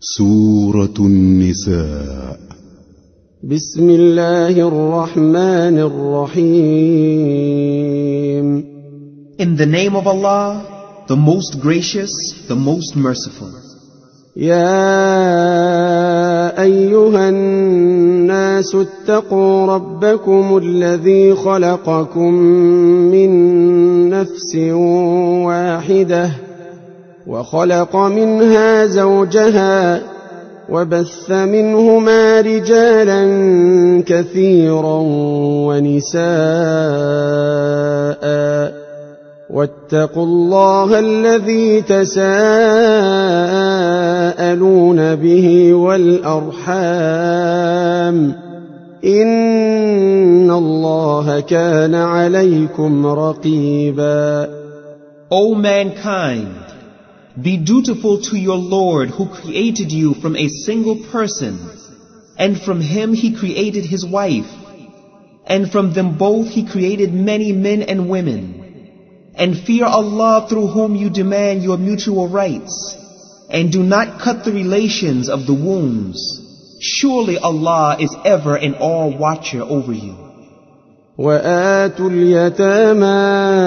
سورة النساء. بسم الله الرحمن الرحيم. In the name of Allah, the most gracious, the most merciful. يا أيها الناس اتقوا ربكم الذي خلقكم من نفس واحدة وخلق منها زوجها وبث منهما رجالا كثيرا ونساء واتقوا الله الذي تساءلون به والأرحام إن الله كان عليكم رقيبا. O mankind, be dutiful to your Lord who created you from a single person, and from him he created his wife, and from them both he created many men and women. And fear Allah through whom you demand your mutual rights, and do not cut the relations of the wombs. Surely Allah is ever and all watcher over you. وآتوا اليتامى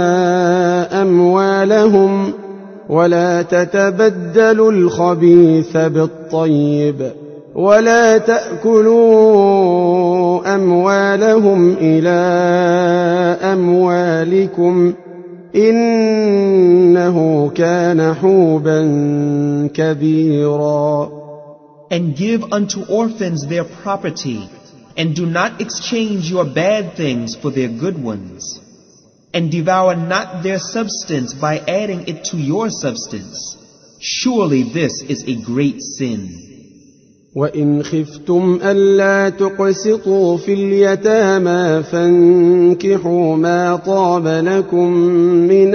أموالهم ولا تتبدلوا الخبيث بالطيب ولا تأكلوا أموالهم إلى أموالكم إنه كان حوبا كبيرا. And give unto orphans their property, and do not exchange your bad things for their good ones. And devour not their substance by adding it to your substance. Surely this is a great sin. وإن خفتم ألا تقسطوا في اليتامى فانكحوا ما طاب لكم من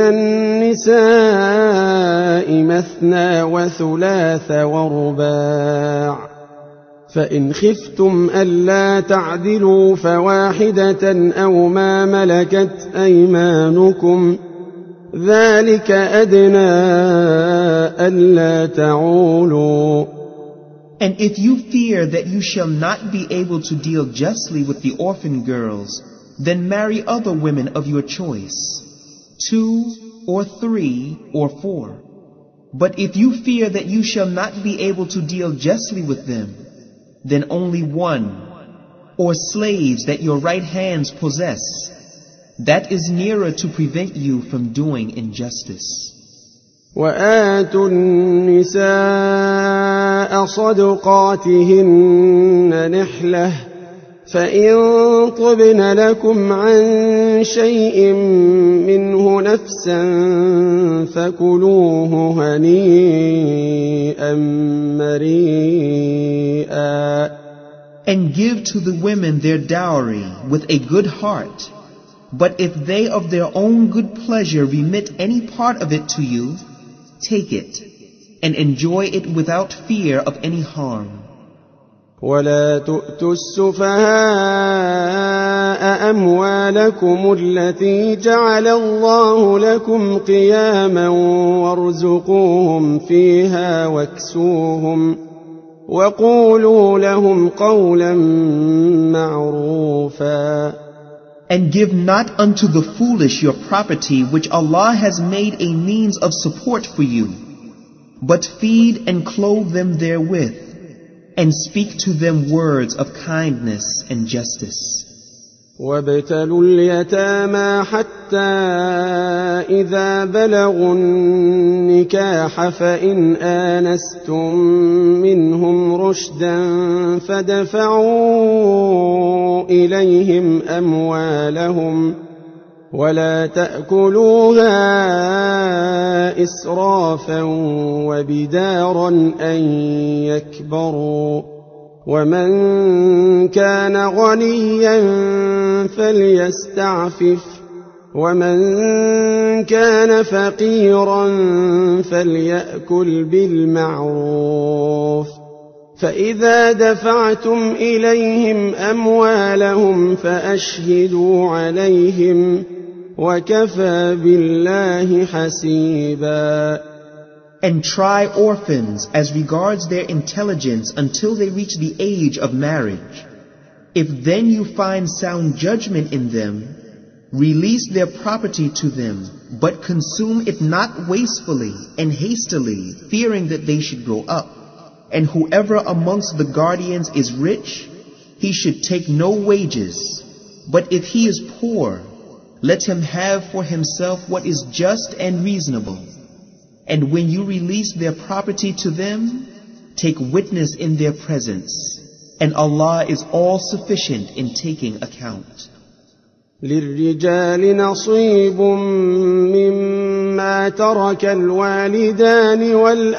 النساء مثنى وثلاث ورباع فإن خفتم ألا تعدلوا فواحدة أو ما ملكت أيمانكم ذلك أدنى ألا تعولوا. And if you fear that you shall not be able to deal justly with the orphan girls, then marry other women of your choice, 2 or 3 or 4. But if you fear that you shall not be able to deal justly with them, then only 1, or slaves that your right hands possess. That is nearer to prevent you from doing injustice. وآتوا النساء صدقاتهن نحلة فإن طبن لكم عن شيء منه نفسا فكلوه هنيئا مريئا. And give to the women their dowry with a good heart. But if they of their own good pleasure remit any part of it to you, take it, and enjoy it without fear of any harm. ولا تؤتوا السفهاء أموالكم التي جعل الله لكم قياما وارزقوهم فيها واكسوهم وقولوا لهم قولا معروفا. And give not unto the foolish your property which Allah has made a means of support for you, but feed and clothe them therewith, and speak to them words of kindness and justice. وابتلوا اليتامى حتى إذا بلغوا النكاح فإن آنستم منهم رشدا فدفعوا إليهم أموالهم ولا تأكلوها إسرافا وبدارا أن يكبروا ومن كان غنيا فليستعفف ومن كان فقيرا فليأكل بالمعروف فإذا دفعتم إليهم أموالهم فأشهدوا عليهم وكفى بالله حسيبا. And try orphans as regards their intelligence until they reach the age of marriage. If then you find sound judgment in them, release their property to them, but consume it not wastefully and hastily, fearing that they should grow up. And whoever amongst the guardians is rich, he should take no wages. But if he is poor, let him have for himself what is just and reasonable. And when you release their property to them, take witness in their presence. And Allah is all sufficient in taking account. للرجال نصيب مما ترك الوالدان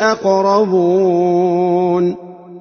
والأقربون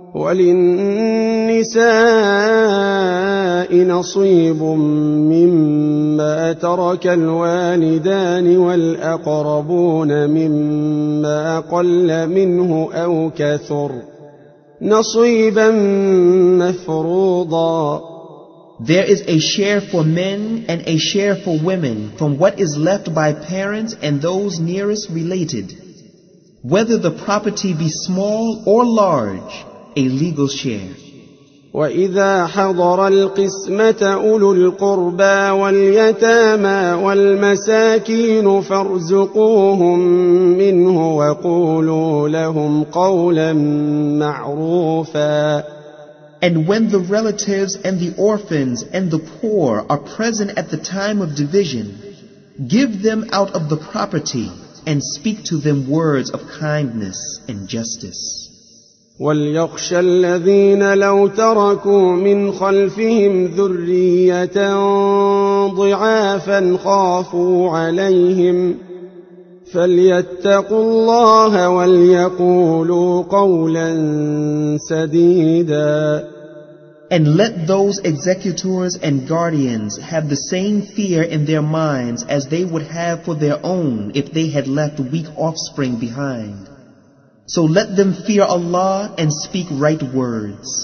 وللنساء نصيب مما ترك الوالدان والأقربون مما قل منه أو كثر نصيبا مفروضا. There is a share for men and a share for women from what is left by parents and those nearest related, whether the property be small or large, a legal share. وَإِذَا حَضَرَ الْقِسْمَةَ أُولُو الْقُرْبَى وَالْيَتَامَى وَالْمَسَاكِينُ فَارْزُقُوهُم مِّنْهُ وَقُولُوا لَهُمْ قَوْلًا مَّعْرُوفًا. And when the relatives and the orphans and the poor are present at the time of division, give them out of the property and speak to them words of kindness and justice. وَلْيَخْشَ الَّذِينَ لَوْ تَرَكُوا مِنْ خَلْفِهِمْ ذُرِّيَّةً ضِعَافًا خَافُوا عَلَيْهِمْ فَلْيَتَّقُوا اللَّهَ وَلْيَقُولُوا قَوْلًا سَدِيدًا. And let those executors and guardians have the same fear in their minds as they would have for their own if they had left weak offspring behind. So let them fear Allah and speak right words.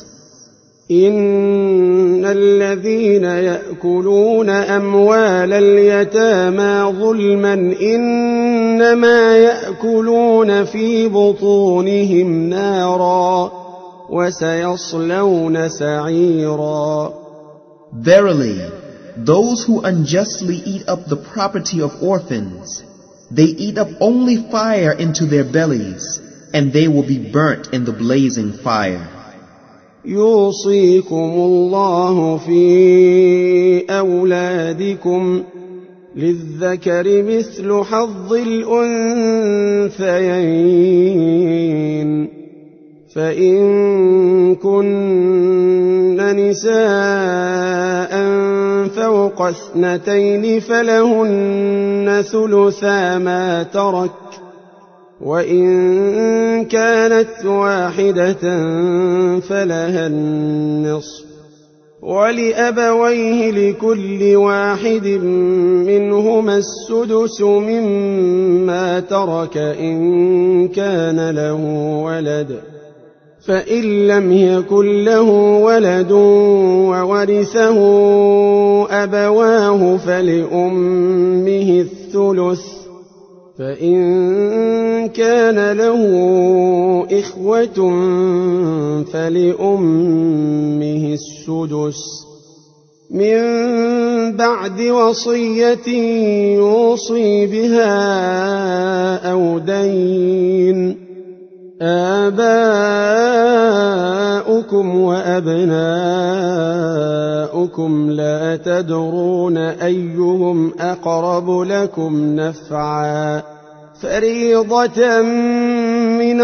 إن الذين يأكلون أموال اليتامى ظلما إنما يأكلون في بطونهم نارا وسيصلون سعيرا. Verily, those who unjustly eat up the property of orphans, they eat up only fire into their bellies, and they will be burnt in the blazing fire. يوصيكم الله في أولادكم للذكر مثل حظ الأنثيين فإن كن نساء فوق 2 فلهن ثلثا ما ترك وإن كانت واحدة فلها النصف ولأبويه لكل واحد منهما السدس مما ترك إن كان له ولد فإن لم يكن له ولد وورثه أبواه فلأمه الثلث فإن كان له إخوة فلأمه السدس من بعد وصية يوصي بها أو دين. آباؤكم وأبناؤكم لا تدرون أيهم أقرب لكم نفعا فريضة من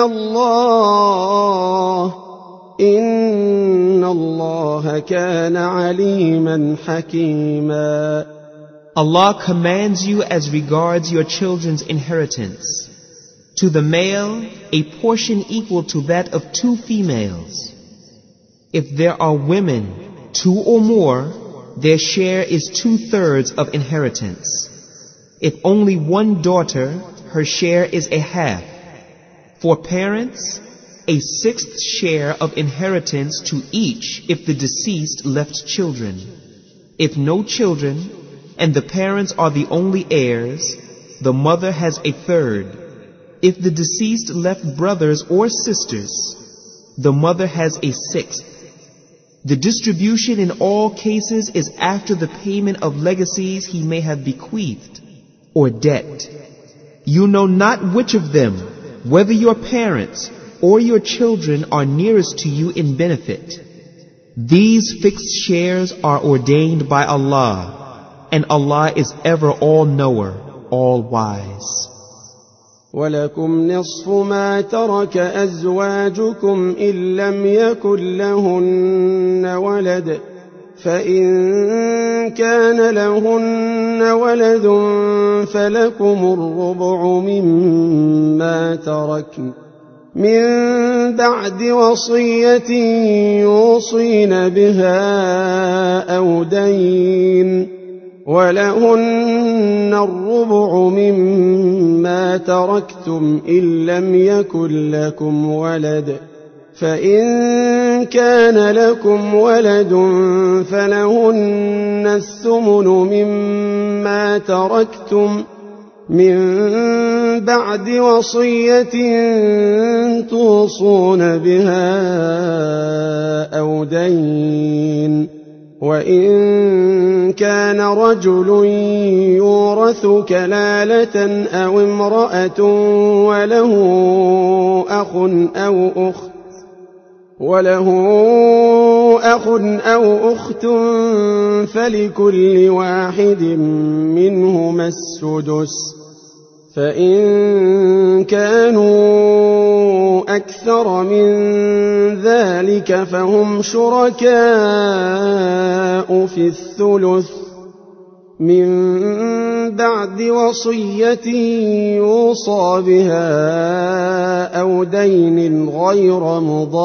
الله إن الله كان عليما حكيما. Allah commands you as regards your children's inheritance. To the male, a portion equal to that of 2 females. If there are women, 2 or more, their share is 2/3 of inheritance. If only 1 daughter, her share is a half. For parents, a 6th share of inheritance to each if the deceased left children. If no children, and the parents are the only heirs, the mother has a 1/3. If the deceased left brothers or sisters, the mother has a sixth. The distribution in all cases is after the payment of legacies he may have bequeathed or debt. You know not which of them, whether your parents or your children, are nearest to you in benefit. These fixed shares are ordained by Allah, and Allah is ever all-knower, all-wise. وَلَكُمْ نِصْفُ مَا تَرَكَ أَزْوَاجُكُمْ إِن لَّمْ يَكُن لَّهُنَّ وَلَدٌ فَإِن كَانَ لَهُنَّ وَلَدٌ فَلَكُمُ الرُّبُعُ مِمَّا تَرَكْنَ مِن بَعْدِ وَصِيَّةٍ يُوصِينَ بِهَا أَوْ دَيْنٍ وَلَهُنَّ الرُّبُعُ مِمَّا تَرَكْتُمْ إِن لَّمْ يَكُن لَّكُمْ وَلَدٌ فَإِن كَانَ لَكُمْ وَلَدٌ فَلَهُنَّ الثُّمُنُ مِمَّا تَرَكْتُمْ مِن بَعْدِ وَصِيَّةٍ تُوصُونَ بِهَا أَوْ دَيْنٍ وَإِن كَانَ رَجُلٌ يُورَثُ كَلَالَةً أَوْ امْرَأَةٌ وَلَهُ أَخٌ أَوْ أُخْتٌ فَلِكُلِّ واحد منهما السُّدُسُ فَإِن كَانُوا أَكْثَرَ مِن ذَلِكَ فَهُمْ شُرَكَاءُ فِي الثُّلُثِ مِن بَعْدِ وَصِيَّةٍ يُوصَىٰ بِهَا أَوْ دَيْنٍ غَيْرَ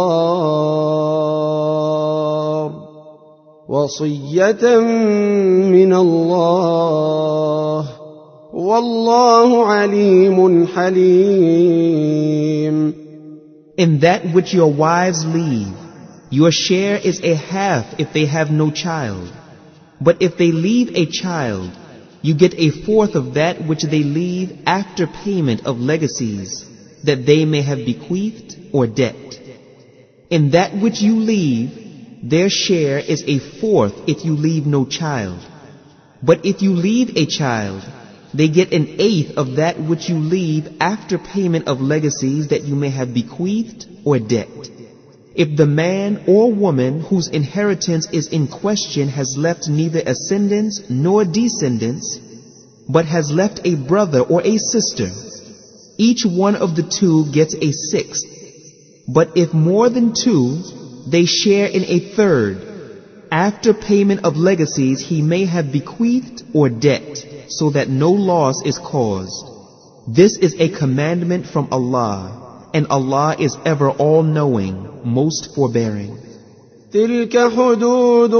مُضَارٍّ وَصِيَّةً مِّنَ اللَّهِ وَاللَّهُ عَلِيمٌ حَلِيمٌ. In that which your wives leave, your share is a half if they have no child. But if they leave a child, you get a fourth of that which they leave after payment of legacies that they may have bequeathed or debt. In that which you leave, their share is a fourth if you leave no child. But if you leave a child, they get an eighth of that which you leave after payment of legacies that you may have bequeathed or debt. If the man or woman whose inheritance is in question has left neither ascendants nor descendants, but has left a brother or a sister, each one of the two gets a sixth. But if more than two, they share in a third, after payment of legacies he may have bequeathed or debt, so that no loss is caused. This is a commandment from Allah, and Allah is ever all-knowing, most forbearing. تِلْكَ حُدُودُ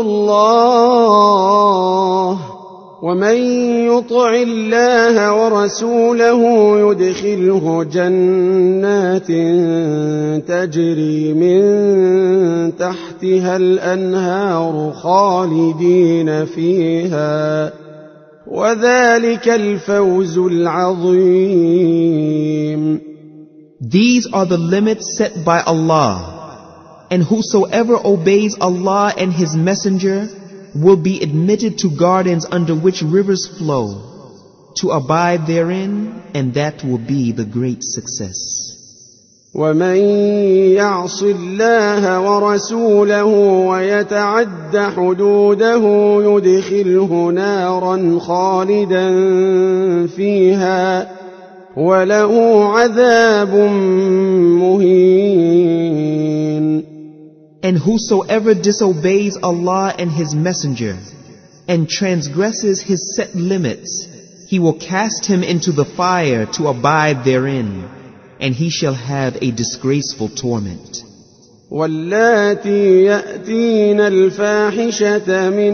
اللَّهِ وَمَن يُطِعِ اللَّهَ وَرَسُولَهُ يُدْخِلْهُ جَنَّاتٍ تَجْرِي مِن تَحْتِهَا الْأَنْهَارُ خَالِدِينَ فِيهَا وَذَلِكَ الْفَوْزُ الْعَظِيمُ. These are the limits set by Allah, and whosoever obeys Allah and His Messenger will be admitted to gardens under which rivers flow, to abide therein, and that will be the great success. وَمَن يَعْصِ اللَّهَ وَرَسُولَهُ وَيَتَعَدَّ حُدُودَهُ يُدْخِلْهُ نَارًا خَالِدًا فِيهَا وَلَهُ عَذَابٌ مُهِينٌ. And whosoever disobeys Allah and His Messenger and transgresses His set limits, He will cast him into the fire to abide therein, and he shall have a disgraceful torment. وَاللَّاتِي يَأْتِينَ الْفَاحِشَةَ مِن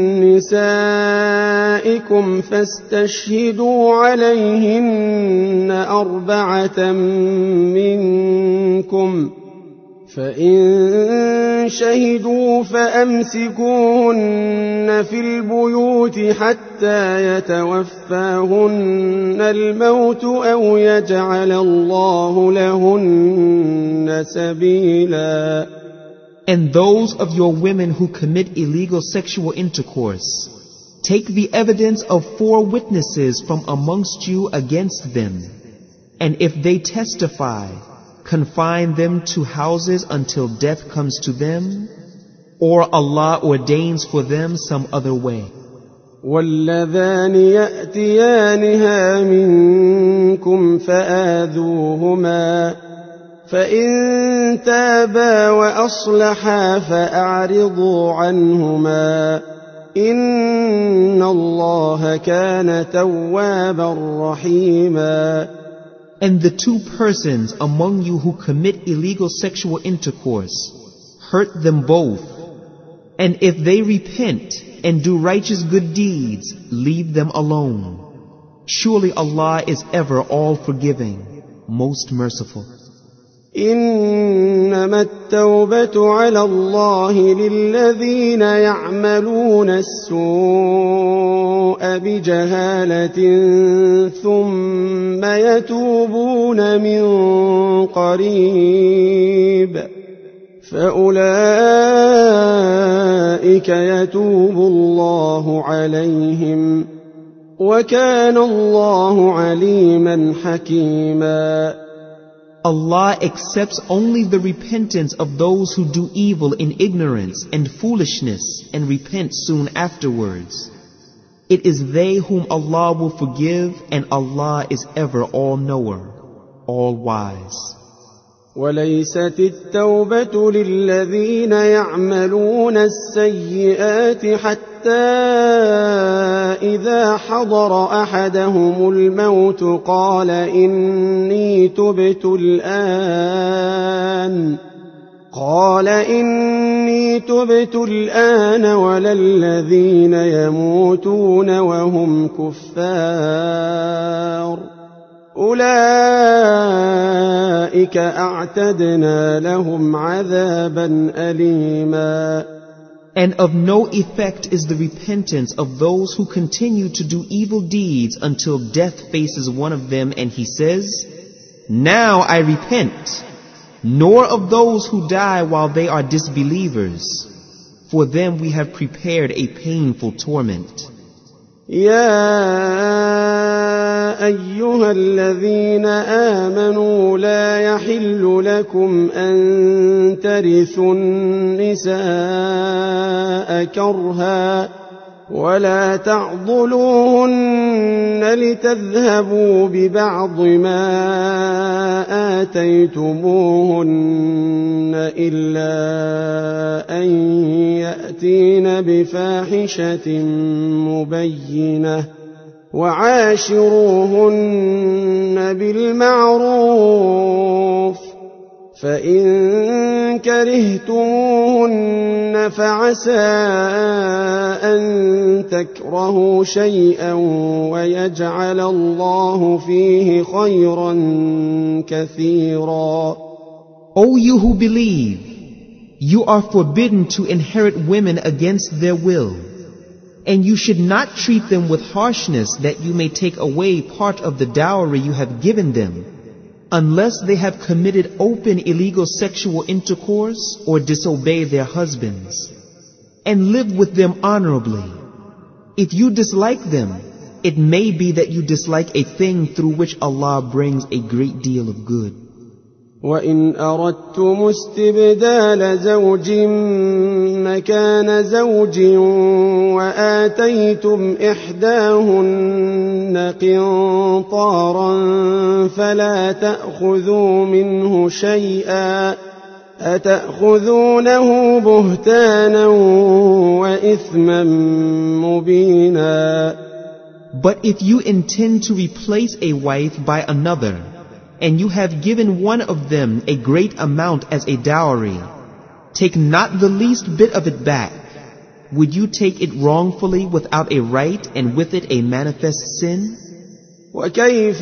نِّسَائِكُمْ فَاسْتَشْهِدُوا عَلَيْهِنَّ أَرْبَعَةً مِّنكُمْ فَإِن شهدوا فأمسكوهن في البيوت حتى يتوفاهن الموت أو يجعل الله لهن سبيلا. And those of your women who commit illegal sexual intercourse, take the evidence of 4 witnesses from amongst you against them, and if they testify, confine them to houses until death comes to them, or Allah ordains for them some other way. واللذان يأتيانها منكم فآذوهما فإن تابا وأصلحا فأعرضوا عنهما إن الله كان توابا رحيما. And the 2 persons among you who commit illegal sexual intercourse, hurt them both. And if they repent and do righteous good deeds, leave them alone. Surely Allah is ever all forgiving, most merciful. إنما التوبة على الله للذين يعملون السوء بجهالة ثم يتوبون من قريب فأولئك يتوب الله عليهم وكان الله عليما حكيما. Allah accepts only the repentance of those who do evil in ignorance and foolishness and repent soon afterwards. It is they whom Allah will forgive, and Allah is ever all-knower, all-wise. وليست التوبة للذين يعملون السيئات حتى إذا حضر أحدهم الموت قال إني تبت الآن ولا الذين يموتون وهم كفار أولئك أعتدنا لهم عذابا أليما. And of no effect is the repentance of those who continue to do evil deeds until death faces one of them and he says, "Now I repent," nor of those who die while they are disbelievers. For them we have prepared a painful torment. يا أيها الذين آمنوا لا يحل لكم أن ترثوا النساء كرها ولا تعضلوهن لتذهبوا ببعض ما آتيتموهن إلا أن يأتين بفاحشة مبينة وعاشروهن بالمعروف فإن كرهتموهن فعسى أن تكرهوا شيئا ويجعل الله فيه خيرا كثيرا. O you who believe, you are forbidden to inherit women against their will, and you should not treat them with harshness that you may take away part of the dowry you have given them, unless they have committed open illegal sexual intercourse or disobey their husbands, and live with them honorably. If you dislike them, it may be that you dislike a thing through which Allah brings a great deal of good. وَإِنْ أَرَدْتُمُ اسْتِبْدَالَ زَوْجٍ مَكَانَ زَوْجٍ وَآتَيْتُمْ إِحْدَاهُنَّ قِنطَارًا فَلَا تَأْخُذُوا مِنْهُ شَيْئًا أَتَأْخُذُونَهُ بُهْتَانًا وَإِثْمًا مُبِينًا. But if you intend to replace a wife by another, and you have given one of them a great amount as a dowry, take not the least bit of it back. Would you take it wrongfully without a right and with it a manifest sin? وَكَيْفَ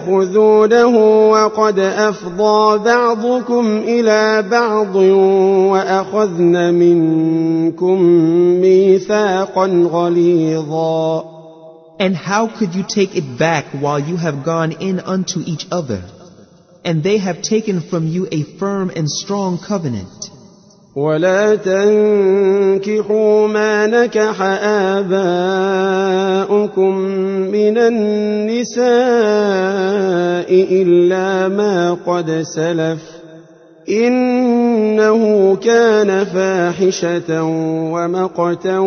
تَأْخُذُونَهُ وَقَدْ أَفْضَىٰ بَعْضُكُمْ إِلَىٰ بَعْضٍ وأخذن منكم ميثاقا غليظا. And how could you take it back while you have gone in unto each other, and they have taken from you a firm and strong covenant? ولا تنكحوا ما نكح آباؤكم من النساء إلا ما قد سلف إنه كان فاحشة ومقتا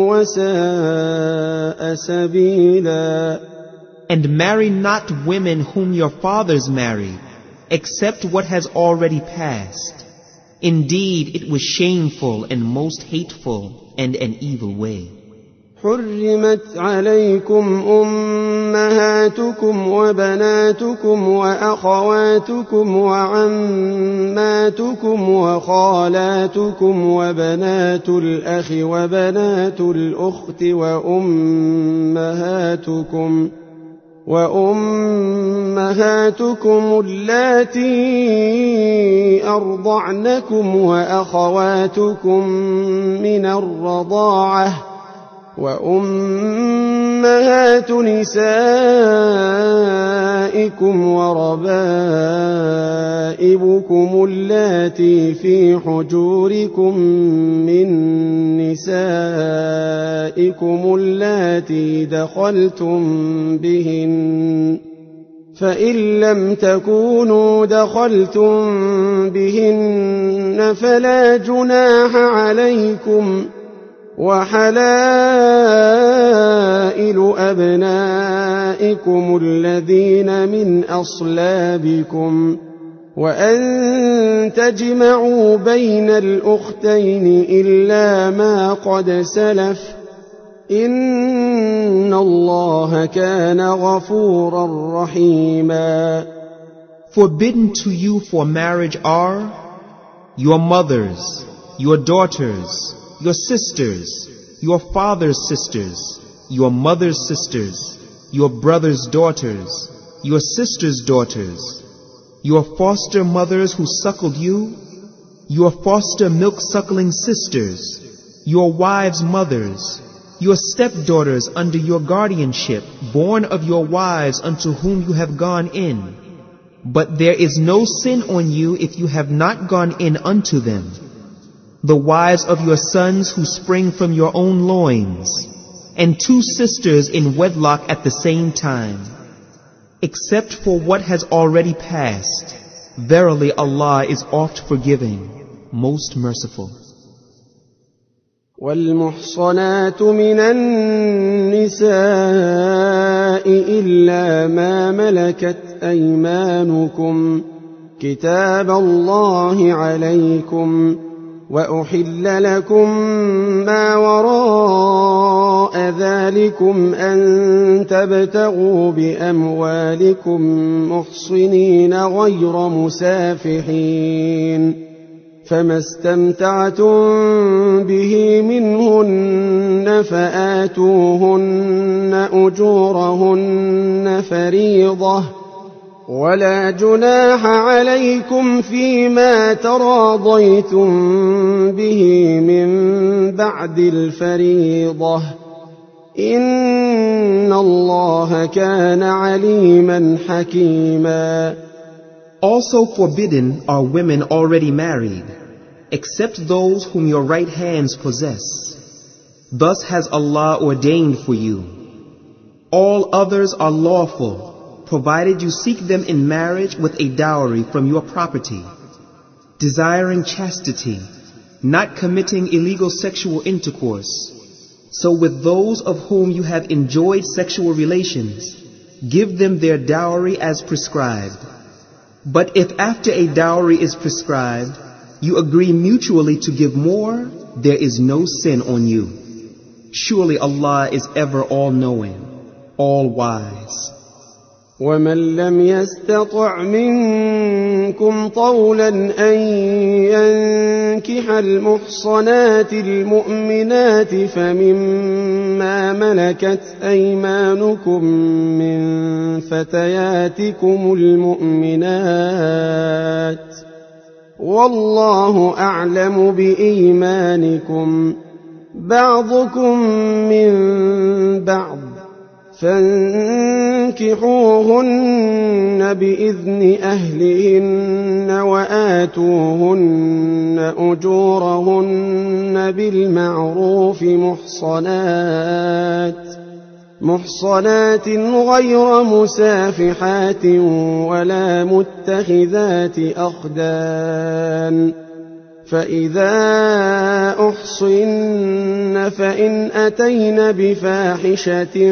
وساء سبيلا. And marry not women whom your fathers married, except what has already passed. Indeed, it was shameful and most hateful and an evil way. حرمت عليكم أمهاتكم وبناتكم وأخواتكم وعماتكم وخالاتكم وبنات الأخ وبنات الأخت وأمهاتكم اللاتي أرضعنكم وأخواتكم من الرضاعة وأمهات نسائكم وربائبكم اللاتي في حجوركم من نسائكم اللاتي دخلتم بهن، فإن لم تكونوا دخلتم بهن فلا جناح عليكم، وحلائل أبنائكم الذين من أصلابكم، وأن تجمعوا بين الأختين إلا ما قد سلف إن الله كان غفورا رحيما. Forbidden to you for marriage are your mothers, your daughters, your sisters, your father's sisters, your mother's sisters, your brother's daughters, your sister's daughters, your foster mothers who suckled you, your foster milk-suckling sisters, your wives' mothers, your stepdaughters under your guardianship, born of your wives unto whom you have gone in. But there is no sin on you if you have not gone in unto them. The wives of your sons who spring from your own loins, and two sisters in wedlock at the same time, except for what has already passed. Verily Allah is oft forgiving, most merciful. والمحصنات من النساء إلا ما ملكت أيمانكم كتاب الله عليكم، وأحل لكم ما وراء ذلكم أن تبتغوا بأموالكم محصنين غير مسافحين، فما استمتعتم به منهن فآتوهن أجورهن فريضة، ولا جناح عليكم فيما تراضيتم به من بعد الفريضة إن الله كان عليما حكيما. Also forbidden are women already married, except those whom your right hands possess. Thus has Allah ordained for you. All others are lawful, provided you seek them in marriage with a dowry from your property, desiring chastity, not committing illegal sexual intercourse. So with those of whom you have enjoyed sexual relations, give them their dowry as prescribed. But if after a dowry is prescribed, you agree mutually to give more, there is no sin on you. Surely Allah is ever all-knowing, all-wise. ومن لم يستطع منكم طولا أن ينكح المحصنات المؤمنات فمما ملكت أيمانكم من فتياتكم المؤمنات والله أعلم بإيمانكم بعضكم من بعض فانكحوهن بإذن أهلهن وآتوهن أجورهن بالمعروف محصنات غير مسافحات ولا متخذات أخدان فإذا أحصن فإن أتين بفاحشة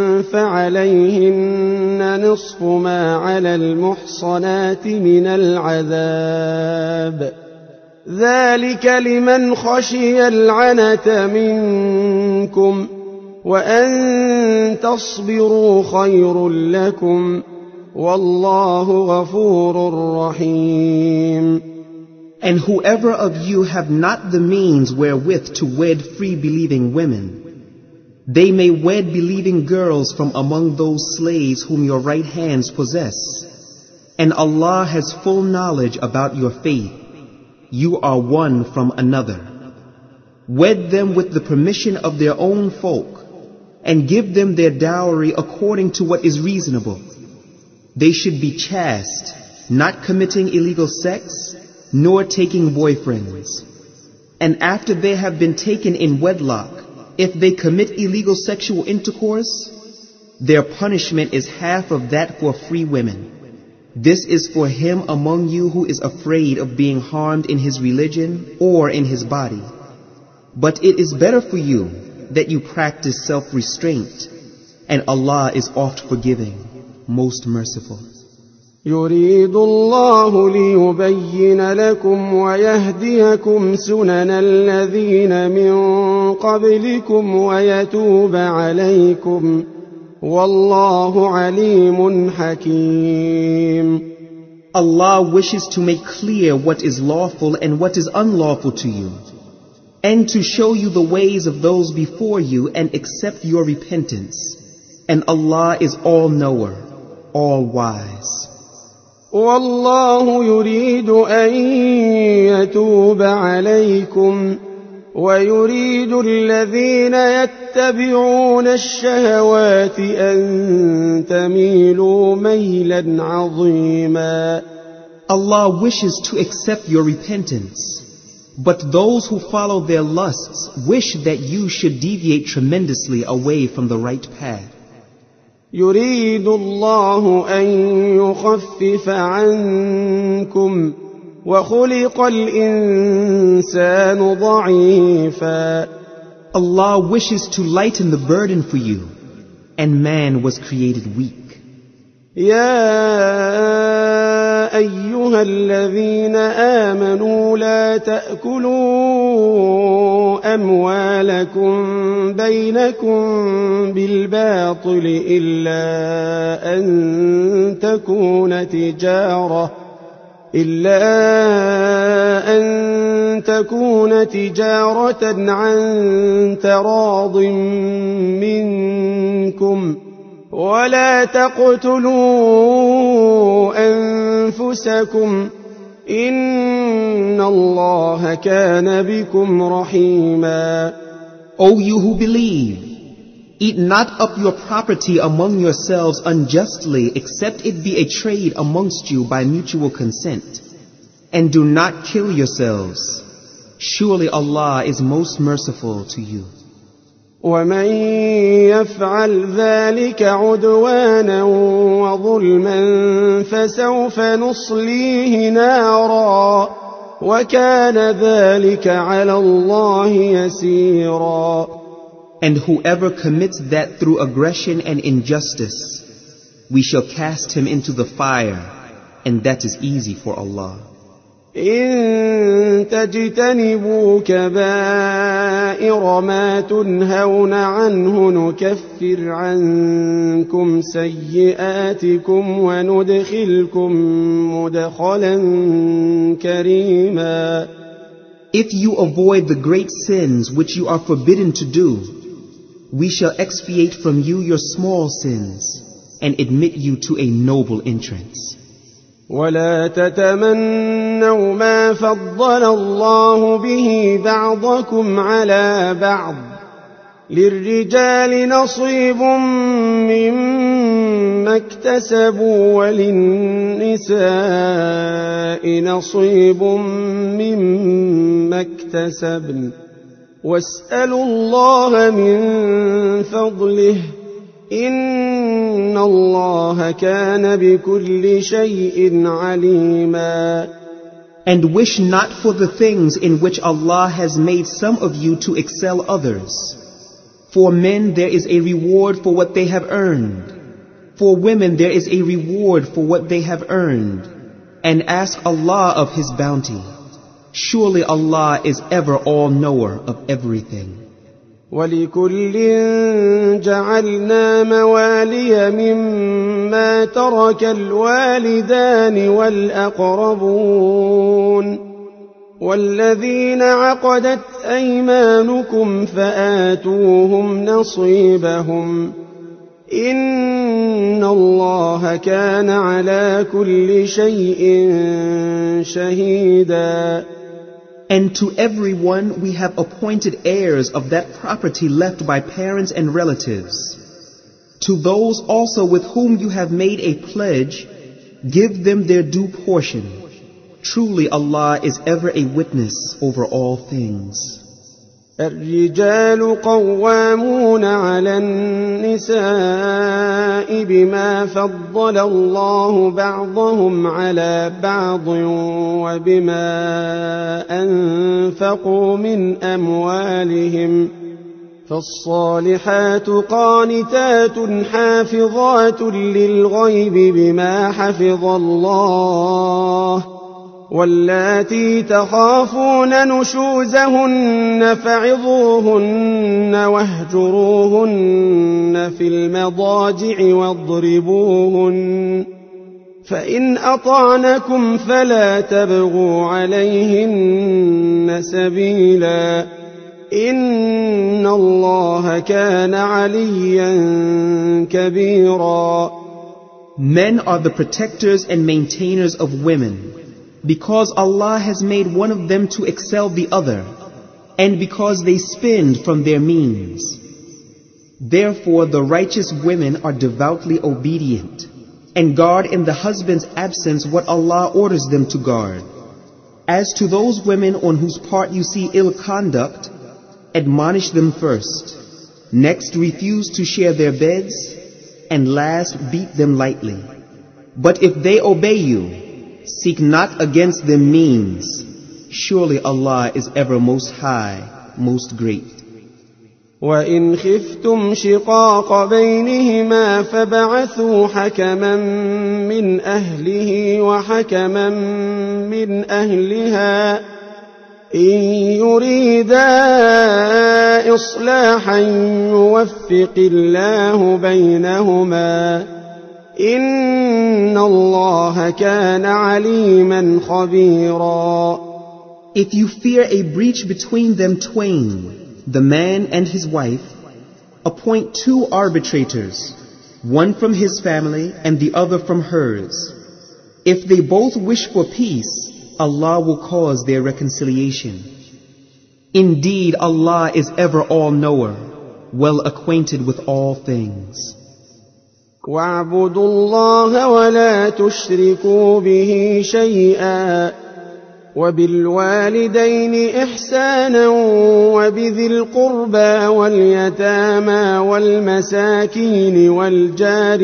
فعليهن نصف ما على المحصنات من العذاب ذلك لمن خشي العنة منكم وأن تصبروا خير لكم والله غفور رحيم. And whoever of you have not the means wherewith to wed free believing women, they may wed believing girls from among those slaves whom your right hands possess. And Allah has full knowledge about your faith. You are one from another. Wed them with the permission of their own folk, and give them their dowry according to what is reasonable. They should be chaste, not committing illegal sex, nor taking boyfriends. And after they have been taken in wedlock, if they commit illegal sexual intercourse, their punishment is half of that for free women. This is for him among you who is afraid of being harmed in his religion or in his body. But it is better for you that you practice self-restraint, and Allah is oft forgiving, most merciful. يريد الله ليبين لكم ويهديكم سنن الذين من قبلكم ويتوب عليكم والله عليم حكيم. Allah wishes to make clear what is lawful and what is unlawful to you, and to show you the ways of those before you and accept your repentance. And Allah is all-knower, all-wise. والله يريد أن يتوب عليكم ويريد الذين يتبعون الشهوات أن تميلوا ميلا عظيما. Allah wishes to accept your repentance, but those who follow their lusts wish that you should deviate tremendously away from the right path. يريد الله أن يخفف عنكم وخلق الإنسان ضعيفا. Allah wishes to lighten the burden for you, and man was created weak. يا أيها الذين آمنوا لا تأكلوا أموالكم بينكم بالباطل إلا أن تكون تجارة عن تراض منكم ولا تقتلوا أنفسكم إن الله كان بكم رحيما. O you who believe, eat not up your property among yourselves unjustly except it be a trade amongst you by mutual consent. And do not kill yourselves. Surely Allah is most merciful to you. ومن يفعل ذلك عدوانا وظلما فسوف نصليه نارا وكان ذلك على الله يسيرا. And whoever commits that through aggression and injustice, we shall cast him into the fire, and that is easy for Allah. إن تجتنبوا كبائر ما تنهون عنه نكفر عنكم سيئاتكم وندخلكم مدخلا كريما. If you avoid the great sins which you are forbidden to do, we shall expiate from you your small sins and admit you to a noble entrance. ولا تتمنوا ما فضل الله به بعضكم على بعض للرجال نصيب مما اكتسبوا وللنساء نصيب مما اكتسبن واسألوا الله من فضله إن الله كان بكل شيء عليما. And wish not for the things in which Allah has made some of you to excel others. For men there is a reward for what they have earned. For women there is a reward for what they have earned. And ask Allah of His bounty. Surely Allah is ever all-knower of everything. وَلِكُلٍّ جَعَلْنَا مَوَالِيَ مِمَّا تَرَكَ الْوَالِدَانِ وَالْأَقْرَبُونَ وَالَّذِينَ عَقَدَتْ أَيْمَانُكُمْ فَآتُوهُمْ نَصِيبَهُمْ إِنَّ اللَّهَ كَانَ عَلَى كُلِّ شَيْءٍ شَهِيدًا. And to everyone we have appointed heirs of that property left by parents and relatives. To those also with whom you have made a pledge, give them their due portion. Truly Allah is ever a witness over all things. الرجال قوامون على النساء بما فضل الله بعضهم على بعض وبما أنفقوا من أموالهم فالصالحات قانتات حافظات للغيب بما حفظ الله واللاتي تخافون نشوزهن فعظوهن واهجروهن في المضاجع واضربوهن فإن أطعنكم فلا تبغوا عليهن سبيلا إن الله كان عليا كبيرا. Men are the protectors and maintainers of women, because Allah has made one of them to excel the other, and because they spend from their means. Therefore the righteous women are devoutly obedient, and guard in the husband's absence what Allah orders them to guard. As to those women on whose part you see ill conduct, admonish them first, next refuse to share their beds, and last beat them lightly. But if they obey you, seek not against them means. Surely Allah is ever most high, most great. وَإِنْ خِفْتُمْ شِقَاقَ بَيْنِهِمَا فَابْعَثُوا حَكَمًا مِّنْ أَهْلِهِ وَحَكَمًا مِّنْ أَهْلِهَا إِنْ يُرِيدَا إِصْلَاحًا يُوَفِّقِ اللَّهُ بَيْنَهُمَا إِنَّ اللَّهَ كَانَ عَلِيمًا خَبِيرًا. If you fear a breach between them twain, the man and his wife, appoint two arbitrators, one from his family and the other from hers. If they both wish for peace, Allah will cause their reconciliation. Indeed, Allah is ever all-knower, well acquainted with all things. وَاعْبُدُوا اللَّهَ وَلَا تُشْرِكُوا بِهِ شَيْئًا وَبِالْوَالِدَيْنِ إِحْسَانًا وَبِذِي الْقُرْبَى وَالْيَتَامَى وَالْمَسَاكِينِ وَالْجَارِ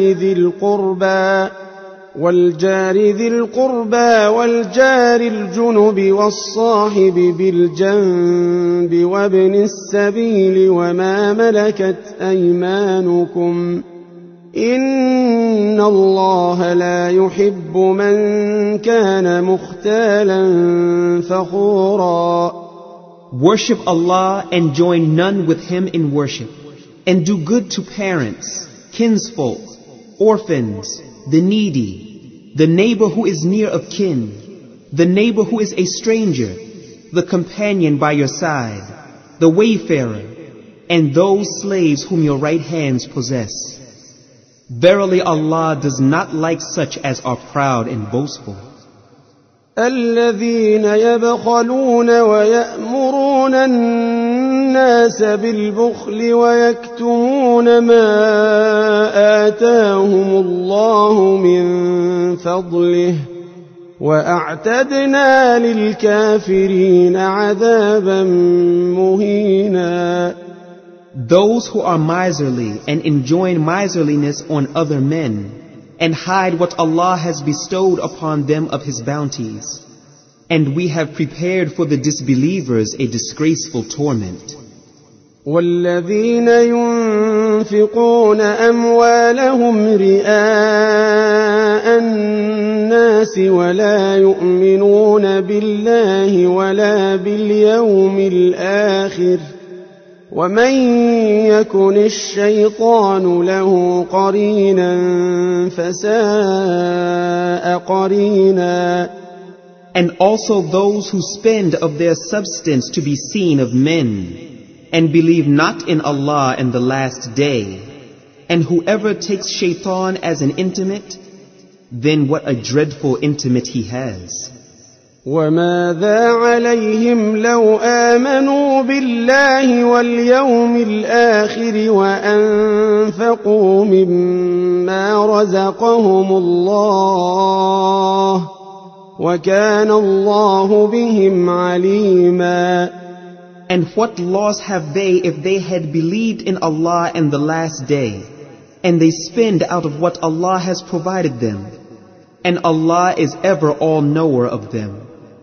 ذِي الْقُرْبَى وَالْجَارِ الْجُنُبِ وَالصَّاحِبِ بِالْجَنبِ وَابْنِ السَّبِيلِ وَمَا مَلَكَتْ أَيْمَانُكُمْ إِنَّ اللَّهَ لَا يُحِبُّ مَنْ كَانَ مُخْتَالًا فَخُورًا. Worship Allah and join none with Him in worship, and do good to parents, kinsfolk, orphans, the needy, the neighbor who is near of kin, the neighbor who is a stranger, the companion by your side, the wayfarer, and those slaves whom your right hands possess. Verily Allah does not like such as are proud and boastful. الذين يبخلون ويأمرون الناس بالبخل ويكتمون ما آتاهم الله من فضله وأعتدنا للكافرين عذابا مهينا. Those who are miserly and enjoin miserliness on other men and hide what Allah has bestowed upon them of His bounties. And we have prepared for the disbelievers a disgraceful torment. والذين ينفقون أموالهم رئاء الناس ولا يؤمنون بالله ولا باليوم الآخر ومن يكن الشيطان له قرينا فساء قرينا. And also those who spend of their substance to be seen of men and believe not in Allah and the last day, and whoever takes shaitan as an intimate, then what a dreadful intimate he has. وماذا عليهم لو آمنوا بالله واليوم الآخر وأنفقوا مما رزقهم الله وكان الله بهم عليما. And what loss have they if they had believed in Allah and the last day, and they spend out of what Allah has provided them, and Allah is ever all-knower of them.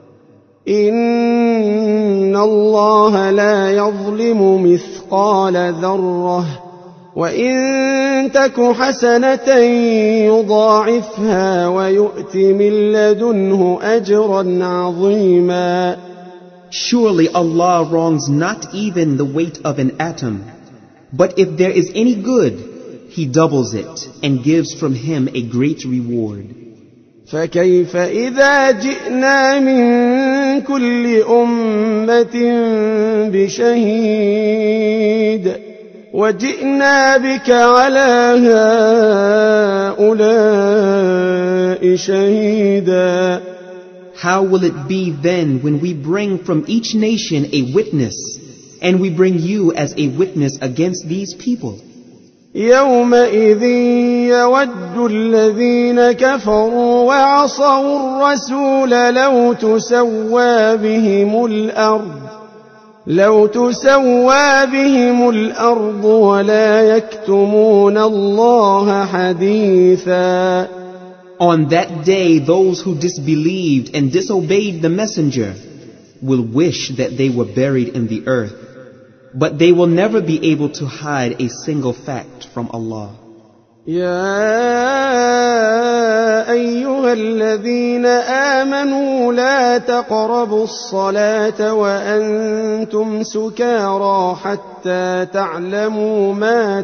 إن الله لا يظلم مثقال ذرة وإن تك حسنة يضاعفها ويؤت من لدنه أجرا عظيما. Surely Allah wrongs not even the weight of an atom, but if there is any good, He doubles it and gives from Him a great reward. فكيف إذا جئنا من كل أمة بشهيد وجئنا بك على هؤلاء شهيدا. How will it be then when we bring from each nation a witness, and we bring you as a witness against these people? يومئذ يود الذين كفروا وعصوا الرسول لو تسوى بهم الأرض ولا يكتمون الله حديثا. On that day, those who disbelieved and disobeyed the messenger will wish that they were buried in the earth, but they will never be able to hide a single fact from Allah. يا أيها الذين آمنوا لا تقربوا الصلاة وأنتم سكارى حتى تعلموا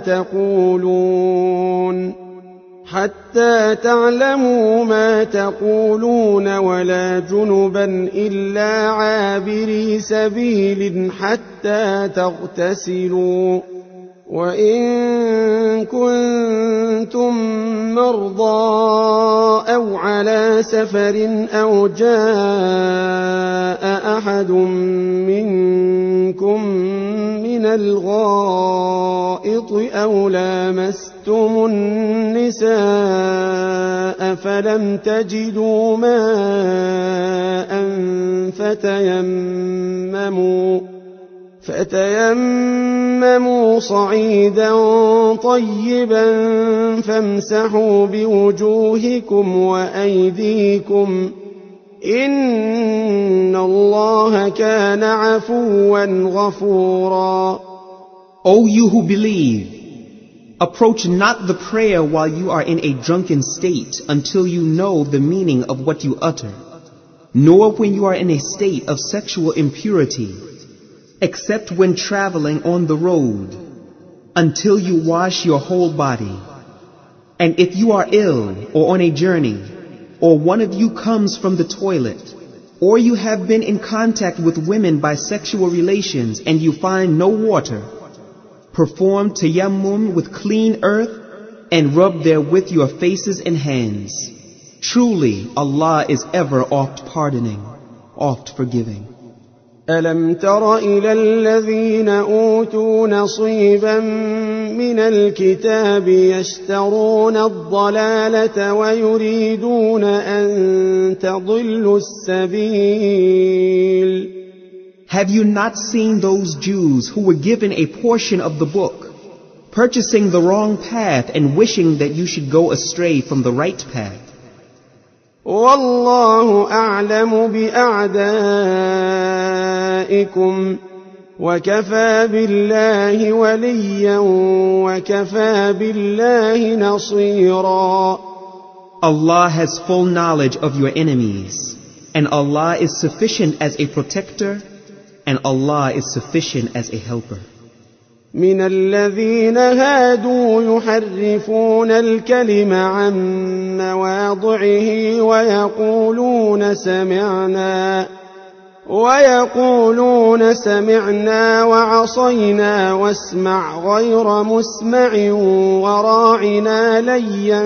ما تقولون ولا جنبا إلا عابري سبيل حتى تغتسلوا وإن كنتم مرضى أو على سفر أو جاء أحد منكم من الغائط أو لامستم النساء فلم تجدوا ماء فتيمموا صعيدا طيبا فامسحوا بوجوهكم وأيديكم إن الله كان عفوا غفورا. O you who believe, approach not the prayer while you are in a drunken state until you know the meaning of what you utter, nor when you are in a state of sexual impurity, except when traveling on the road, until you wash your whole body. And if you are ill or on a journey, or one of you comes from the toilet, or you have been in contact with women by sexual relations and you find no water, perform tayammum with clean earth and rub therewith your faces and hands. Truly, Allah is ever oft pardoning, oft forgiving. ألم تر إلى الذين أوتوا نصيبا من الكتاب يشترون الضلالة ويريدون أن تضلوا السبيل. Have you not seen those Jews who were given a portion of the book, purchasing the wrong path and wishing that you should go astray from the right path? والله أعلم بأعدائكم وكفى بالله وليا وكفى بالله نصيرا. Allah has full knowledge of your enemies, and Allah is sufficient as a protector, and Allah is sufficient as a helper. من الذين هادوا يحرفون الكلم عن مواضعه ويقولون سمعنا وعصينا واسمع غير مسمع وراعنا ليا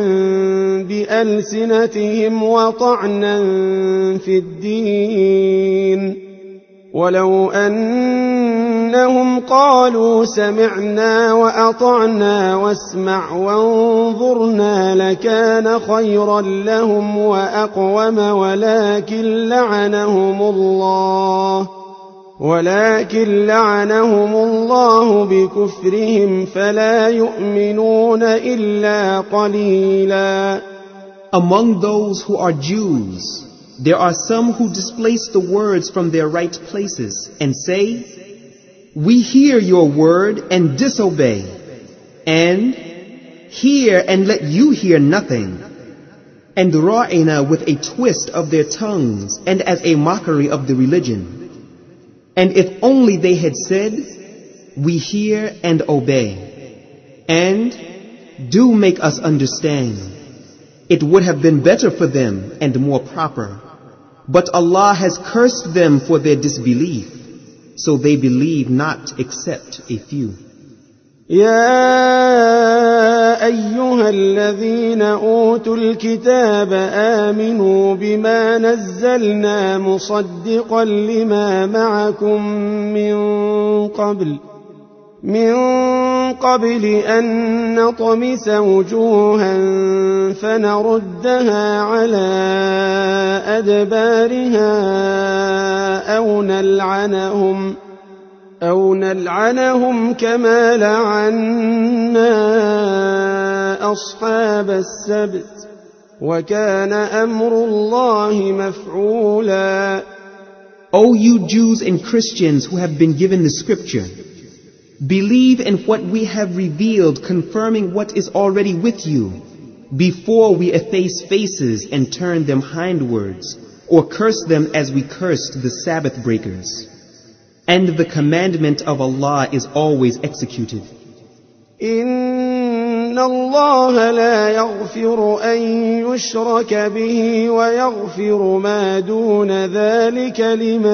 بألسنتهم وطعنا في الدين. ولو أنهم قالوا سمعنا وأطعنا واسمع وانظرنا لكان خيرا لهم وأقوم ولكن لعنهم الله بكفرهم فلا يؤمنون إلا قليلا. Among those who are Jews, there are some who displace the words from their right places and say, "We hear your word and disobey," and "Hear and let you hear nothing," and ra'ina with a twist of their tongues and as a mockery of the religion. And if only they had said, "We hear and obey," and "Do make us understand," it would have been better for them and more proper. But Allah has cursed them for their disbelief, so they believe not except a few. يا أيها الذين أوتوا الكتاب آمنوا بما نزلنا مصدقا لما معكم من قبل أن نطمس وجوها فنردها على أدبارها أو نلعنهم كما لعنا أصحاب السبت وكان أمر الله مفعولا. O you Jews and Christians who have been given the scripture, believe in what we have revealed, confirming what is already with you, before we efface faces and turn them hindwards, or curse them as we cursed the Sabbath breakers. And the commandment of Allah is always executed. إن الله لا يغفر أن يشرك به ويغفر ما دون ذلك لمن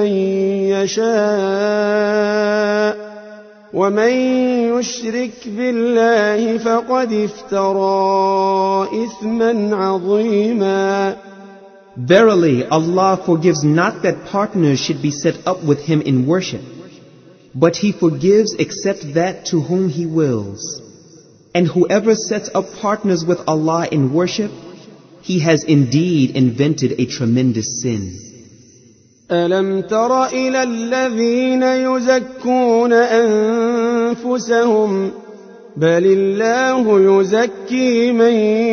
يشاء ومن يشرك بالله فقد افترى إثما عظيما. Verily, Allah forgives not that partners should be set up with Him in worship, but He forgives except that to whom He wills. And whoever sets up partners with Allah in worship, he has indeed invented a tremendous sin. ألم تر إلى الذين يزكون أنفسهم بل الله يزكي من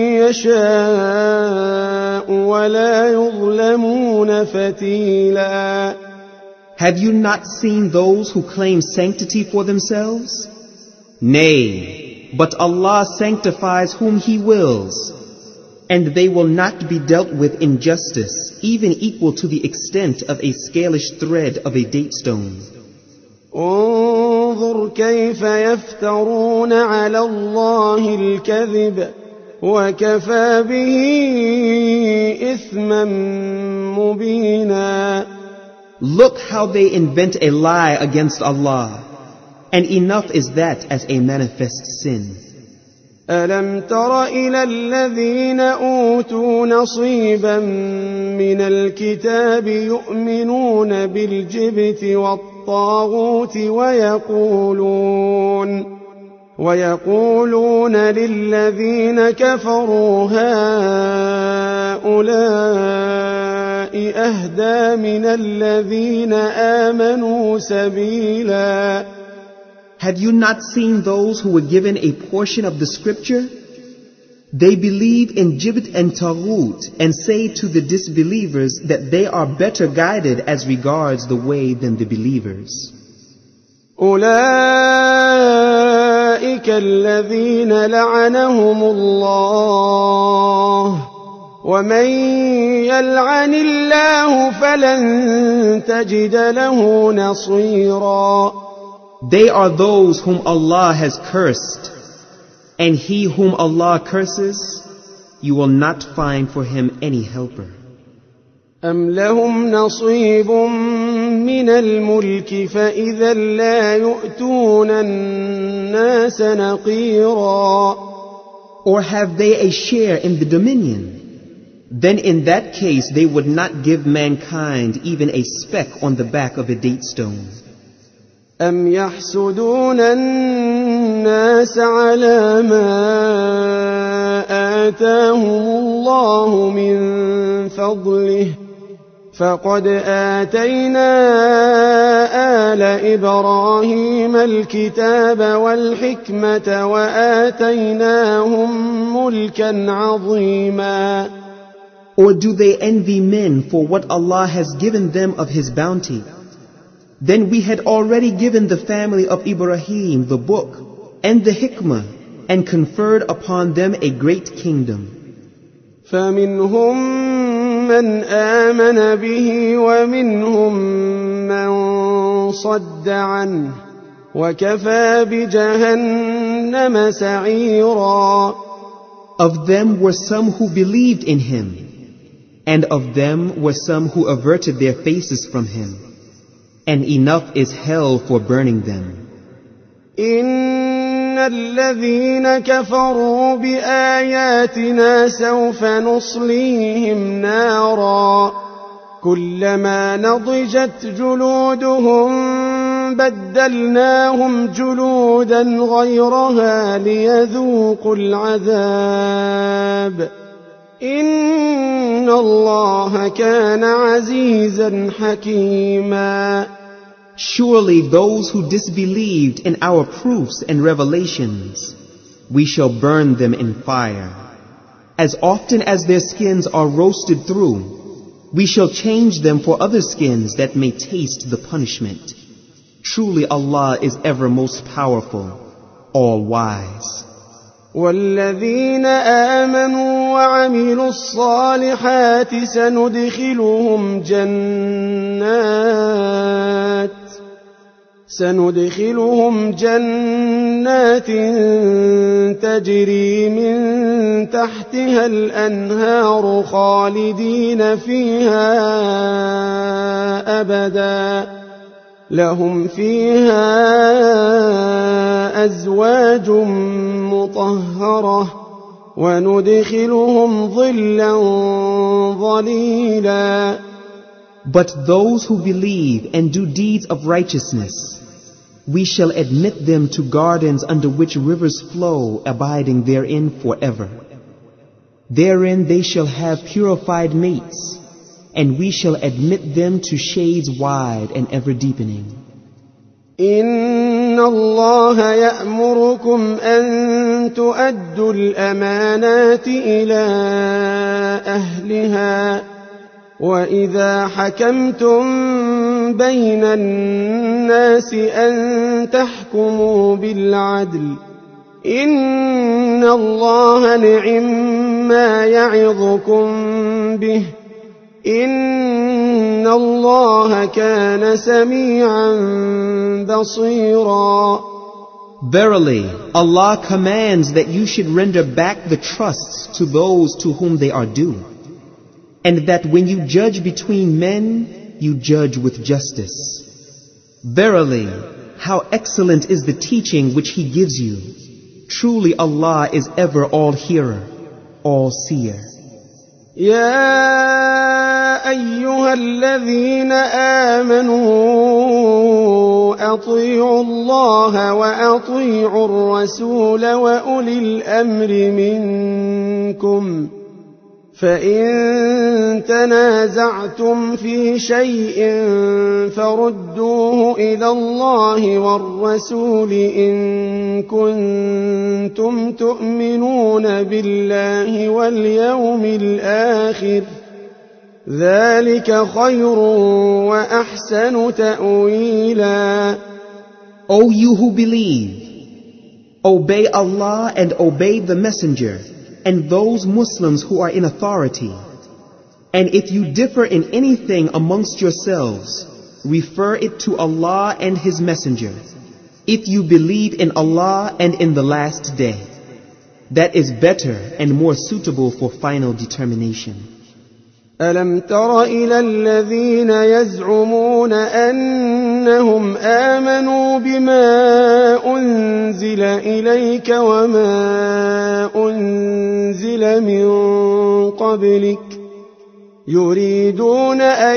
يشاء ولا يظلمون فتيلا. Have you not seen those who claim sanctity for themselves? Nay, but Allah sanctifies whom He wills, and they will not be dealt with injustice, even equal to the extent of a scalish thread of a date stone. انظر كيف يفترون على الله الكذب وكفى به إثما مبينا. Look how they invent a lie against Allah, and enough is that as a manifest sin. ألم تر إلى الذين أوتوا نصيبا من الكتاب يؤمنون بالجبت والطاغوت ويقولون للذين كفروا هؤلاء أهدى من الذين آمنوا سبيلا. Have you not seen those who were given a portion of the scripture? They believe in Jibit and Taghut and say to the disbelievers that they are better guided as regards the way than the believers. أولئك الذين لعنهم الله ومن يلعن الله فلن تجد له نصيرا. They are those whom Allah has cursed, and he whom Allah curses, you will not find for him any helper. أم لهم نصيب من الملك فإذا لا يؤتون الناس نقيرا. Or have they a share in the dominion? Then in that case they would not give mankind even a speck on the back of a date stone. أم يحسدون الناس على ما آتاهم الله من فضله فقد آتينا آل إبراهيم الكتاب والحكمة وآتيناهم ملكا عظيما. Or do they envy men for what Allah has given them of His bounty? Then we had already given the family of Ibrahim the book and the hikmah and conferred upon them a great kingdom. فَمِنْهُمْ مَنْ آمَنَ بِهِ وَمِنْهُمْ مَنْ صَدَّ عَنْهُ وَكَفَى بِجَهَنَّمَ سَعِيرًا. Of them were some who believed in him, and of them were some who averted their faces from him. And enough is hell for burning them. إن الذين كفروا بآياتنا سوف نصليهم نارا كلما نضجت جلودهم بدلناهم جلودا غيرها ليذوقوا العذاب إن الله كان عزيزا حكيما. Surely those who disbelieved in our proofs and revelations, we shall burn them in fire. As often as their skins are roasted through, we shall change them for other skins that may taste the punishment. Truly Allah is ever most powerful, all wise. والذين آمنوا وعملوا الصالحات سندخلهم جنات تجري من تحتها الأنهار خالدين فيها أبدا لهم فيها أزواج مطهرة وندخلهم ظلا ظليلا. But those who believe and do deeds of righteousness, we shall admit them to gardens under which rivers flow, abiding therein forever. Therein they shall have purified mates, and we shall admit them to shades wide and ever deepening. إن الله يأمركم أن تؤدوا الأمانات إلى أهلها وإذا حكمتم بين الناس أن تحكموا بالعدل إن الله نعم ما يعظكم به إن الله كان سميعا بصيرا. Verily, Allah commands that you should render back the trusts to those to whom they are due, and that when you judge between men, you judge with justice. Verily, how excellent is the teaching which He gives you. Truly Allah is ever all-hearer, all-seer. يا أيها الذين آمنوا أطيعوا الله وأطيعوا الرسول وأولي الأمر منكم فإن تنازعتم في شيء فردوه إلى الله والرسول إن كنتم تؤمنون بالله واليوم الآخر ذلك خير وأحسن تأويلا. O you who believe, obey Allah and obey the Messenger and those Muslims who are in authority. And if you differ in anything amongst yourselves, refer it to Allah and His Messenger. If you believe in Allah and in the last day, that is better and more suitable for final determination. ألم تر إلى الذين يزعمون أنهم آمنوا بما أنزل إليك وما أنزل من قبلك يريدون أن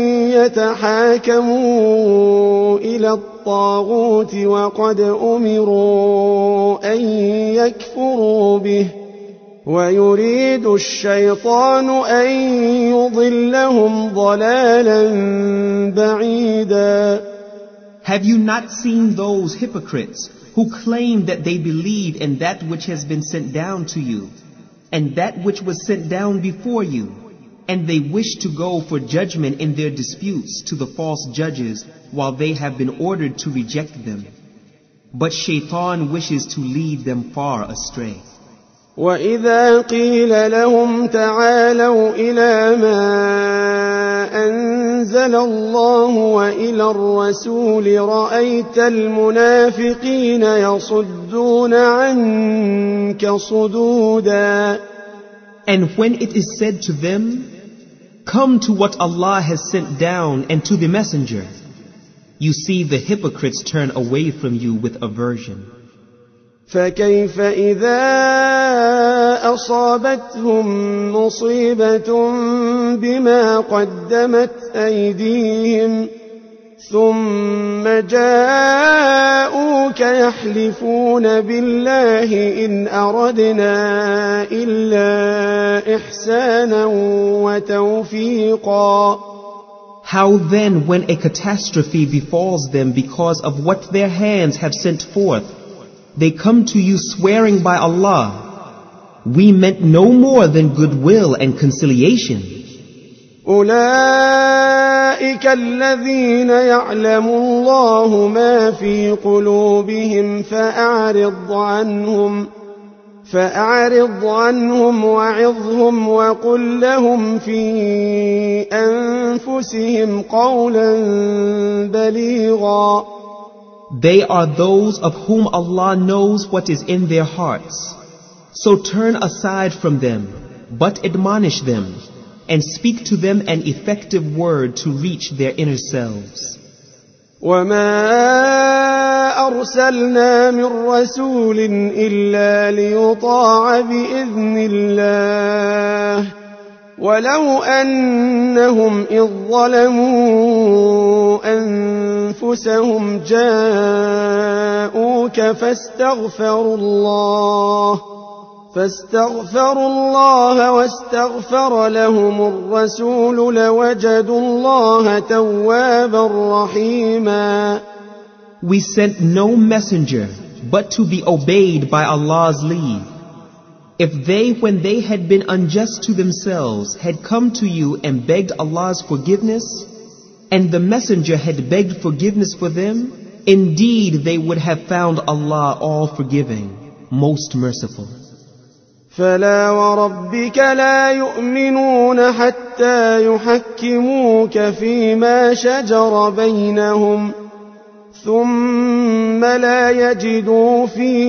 يتحاكموا إلى الطاغوت وقد أمروا أن يكفروا به ويريد الشيطان أن يضلهم ضلالا بعيدا. Have you not seen those hypocrites who claim that they believe in that which has been sent down to you and that which was sent down before you, and they wish to go for judgment in their disputes to the false judges while they have been ordered to reject them? But Shaitan wishes to lead them far astray. وإذا قيل لهم تعالوا إلى ما أنزل الله وإلى الرسول رأيت المنافقين يصدون عنك صدودا. And when it is said to them, come to what Allah has sent down and to the Messenger, you see the hypocrites turn away from you with aversion. فكيف إذا أصابتهم مصيبة بما قدمت أيديهم ثم جاءوك يحلفون بالله إن أردنا إلا إحسانا وتوفيقا. How then when a catastrophe befalls them because of what their hands have sent forth, they come to you swearing by Allah, we meant no more than goodwill and conciliation. أولئك الذين يعلم الله ما في قلوبهم فأعرض عنهم وعظهم وقل لهم في أنفسهم قولا بليغا. They are those of whom Allah knows what is in their hearts. So turn aside from them, but admonish them, and speak to them an effective word to reach their inner selves. وما أرسلنا من رسول إلا ليطاع بإذن الله ولو أنهم إذ ظلموا أنفسهم جاءوك فاستغفروا الله واستغفر لهم الرسول لوجدوا الله توابا رحيما. We sent no messenger but to be obeyed by Allah's leave. If they, when they had been unjust to themselves, had come to you and begged Allah's forgiveness, and the messenger had begged forgiveness for them, indeed they would have found Allah all forgiving, most merciful. فلا وربك لا يؤمنون حتى يحكموك فيما شجر بينهم ثم لا يجدوا في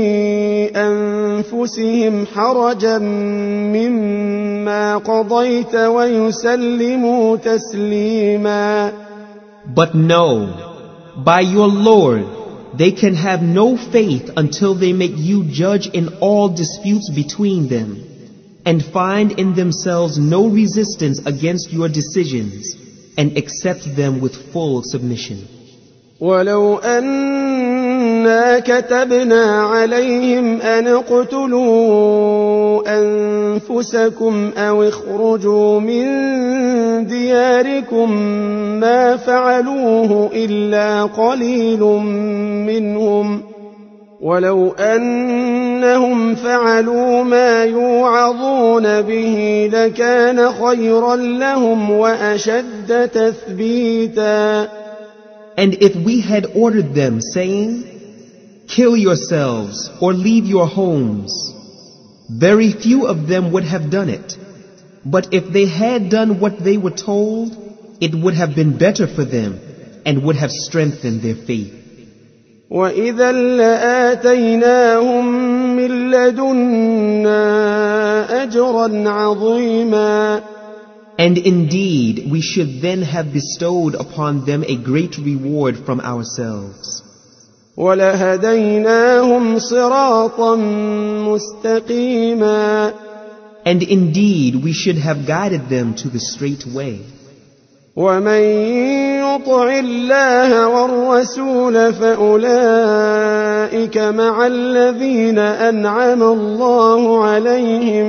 أنفسهم حرجا مما قضيت ويسلموا تسليما. But know, by your Lord, they can have no faith until they make you judge in all disputes between them, and find in themselves no resistance against your decisions, and accept them with full submission. ولو أنا كتبنا عليهم أن اقتلوا أنفسكم أو اخرجوا من دياركم ما فعلوه إلا قليل منهم ولو أنهم فعلوا ما يوعظون به لكان خيرا لهم وأشد تثبيتا. And if we had ordered them, saying, kill yourselves or leave your homes, very few of them would have done it. But if they had done what they were told, it would have been better for them and would have strengthened their faith. وَإِذًا لَآتَيْنَاهُمْ مِن لَّدُنَّا أَجْرًا عَظِيمًا. And indeed, we should then have bestowed upon them a great reward from ourselves. وَلَهَدَيْنَاهُمْ صِرَاطًا مُسْتَقِيمًا. And indeed, we should have guided them to the straight way. وَمَن يُطِعِ اللَّهَ وَالرَّسُولَ فَأُولَئِكَ مَعَ الَّذِينَ أَنْعَمَ اللَّهُ عَلَيْهِم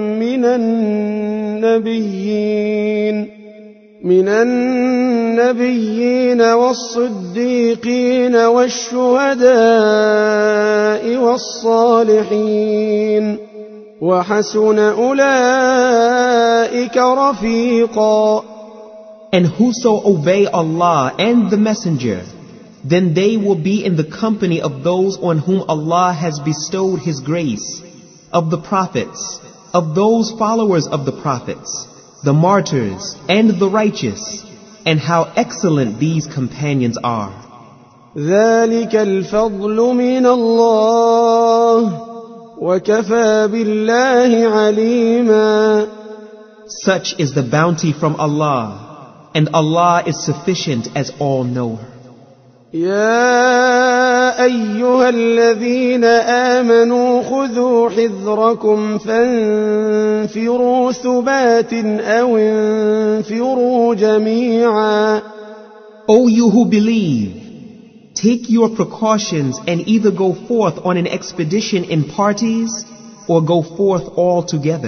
من النبيين والصديقين والشهداء والصالحين وحسن أولئك رفيقا. And whoso obey Allah and the Messenger, then they will be in the company of those on whom Allah has bestowed His grace, of the prophets, of those followers of the prophets, the martyrs, and the righteous, and how excellent these companions are. ذلك الفضل من الله وكفى بالله عليما. Such is the bounty from Allah, and Allah is sufficient as all-knower. يا أيها الذين آمنوا خذوا حذركم فانفروا ثبات أو انفروا جميعا. O you who believe, take your precautions and either go forth on an expedition in parties or go forth all together.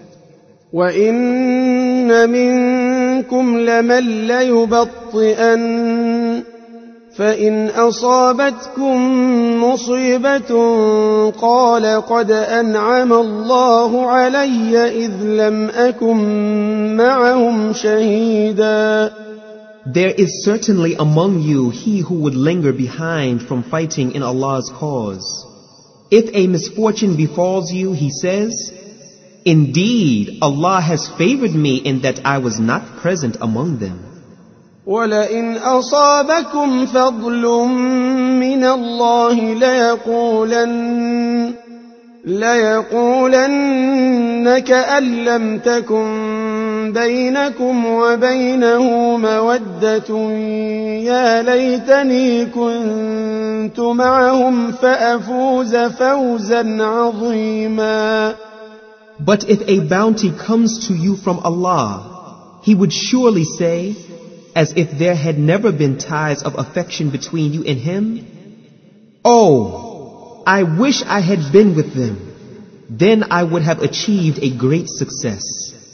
وَإِنَّ مِنكُمْ لَمَن لَّيُبَطِّئَنَّ فَإِنْ أَصَابَتْكُم مُّصِيبَةٌ قَالَ قَدْ أَنْعَمَ اللَّهُ عَلَيَّ إِذْ لَمْ أَكُن مَّعَهُمْ شَهِيدًا. There is certainly among you he who would linger behind from fighting in Allah's cause. If a misfortune befalls you, he says, indeed, Allah has favored me in that I was not present among them. وَلَئِنْ أَصَابَكُمْ فَضْلٌ مِّنَ اللَّهِ لَيَقُولَنَّ كَأَن لَّمْ تَكُن بَيْنَكُمْ وَبَيْنَهُ مَوَدَّةٌ يَا لَيْتَنِي كُنتُ مَعَهُمْ فَأَفُوزَ فَوْزًا عَظِيمًا. But if a bounty comes to you from Allah, He would surely say, as if there had never been ties of affection between you and Him, oh, I wish I had been with them. Then I would have achieved a great success.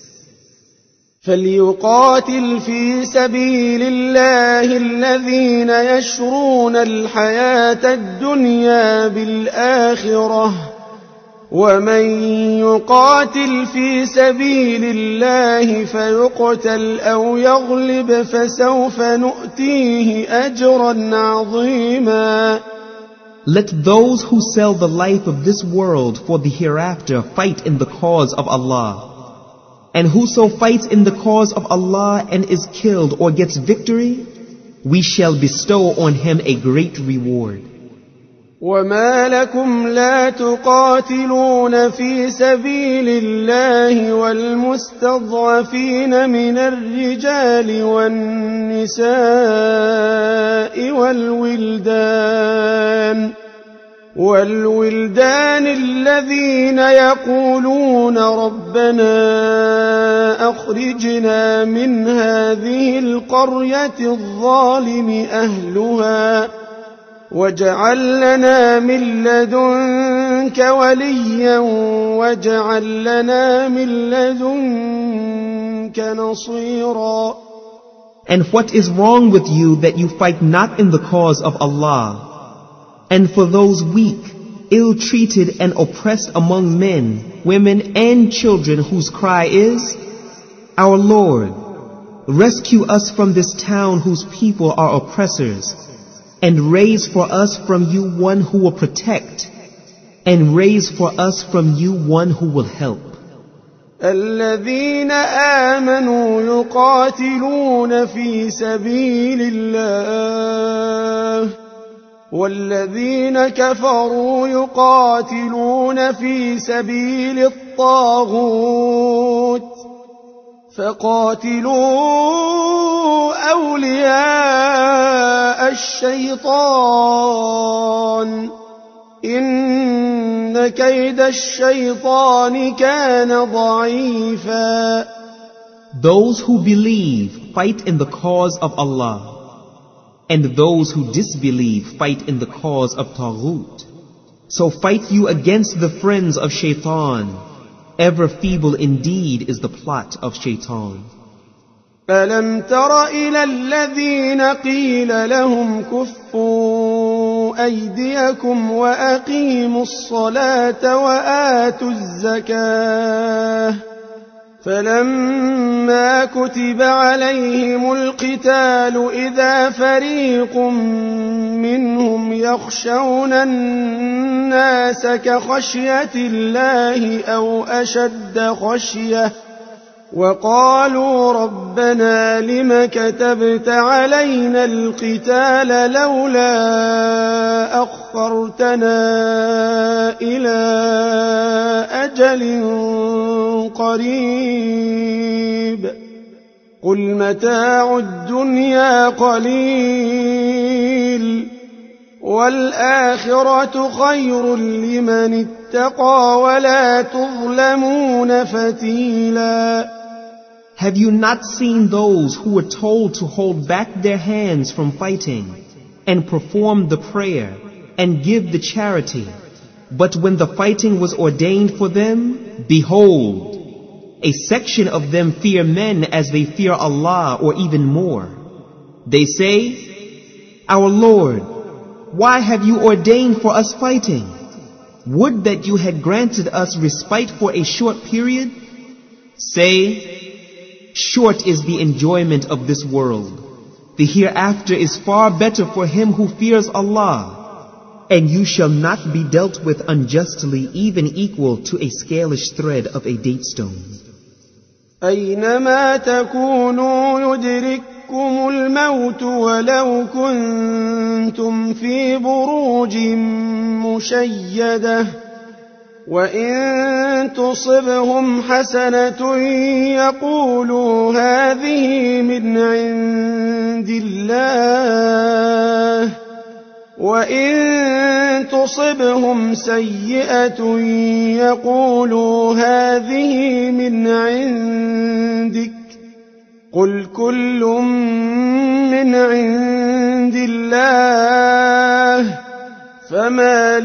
فَلْيُقَاتِلْ فِي سَبِيلِ اللَّهِ الَّذِينَ يَشْرُونَ الْحَيَاةَ الدُّنْيَا بِالْآخِرَةِ وَمَن يُقَاتِلْ فِي سَبِيلِ اللَّهِ فَيُقْتَلْ أَوْ يَغْلِبْ فَسَوْفَ نُؤْتِيهِ أَجْرًا عَظِيمًا. Let those who sell the life of this world for the hereafter fight in the cause of Allah. And whoso fights in the cause of Allah and is killed or gets victory, we shall bestow on him a great reward. وَمَا لَكُمْ لَا تُقَاتِلُونَ فِي سَبِيلِ اللَّهِ وَالْمُسْتَضْعَفِينَ مِنَ الرِّجَالِ وَالنِّسَاءِ وَالْوِلْدَانِ والولدان الذين يقولون ربنا أخرجنا من هذه القرية الظالم أهلها واجعل لنا من لدنك وليا واجعل لنا من لدنك نصيرا. And what is wrong with you that you fight not in the cause of Allah? And for those weak, ill-treated and oppressed among men, women and children whose cry is, Our Lord, rescue us from this town whose people are oppressors, and raise for us from you one who will protect, and raise for us from you one who will help. الذين آمنوا يقاتلون في سبيل الله والذين كفروا يقاتلون في سبيل الطاغوت فقاتلوا أولياء الشيطان إن كيد الشيطان كان ضعيفا. Those who believe fight in the cause of Allah, and those who disbelieve fight in the cause of Taghut. So fight you against the friends of Shaitan. Ever feeble indeed is the plot of Shaitan. ألم تر إلى الذين قيل لهم كفوا أيديكم وأقيموا الصلاة وآتوا الزكاة فلما كتب عليهم القتال إذا فريق منهم يخشون الناس كخشية الله أو أشد خشية وقالوا ربنا لم كتبت علينا القتال لولا أخرتنا إلى أجل قريب قل متاع الدنيا قليل والآخرة خير لمن اتقى ولا تظلمون فتيلا. Have you not seen those who were told to hold back their hands from fighting and perform the prayer and give the charity, but when the fighting was ordained for them, behold, a section of them fear men as they fear Allah or even more. They say, Our Lord, why have you ordained for us fighting? Would that you had granted us respite for a short period? Say, short is the enjoyment of this world. The hereafter is far better for him who fears Allah. And you shall not be dealt with unjustly even equal to a scalish thread of a date stone. أينما تكونوا يدرككم الموت ولو كنتم في بروج مشيدة وإن تصبهم حسنة يقولوا هذه من عند الله وإن تصبهم سيئة يقولوا هذه من عندك قل كل من عند الله فما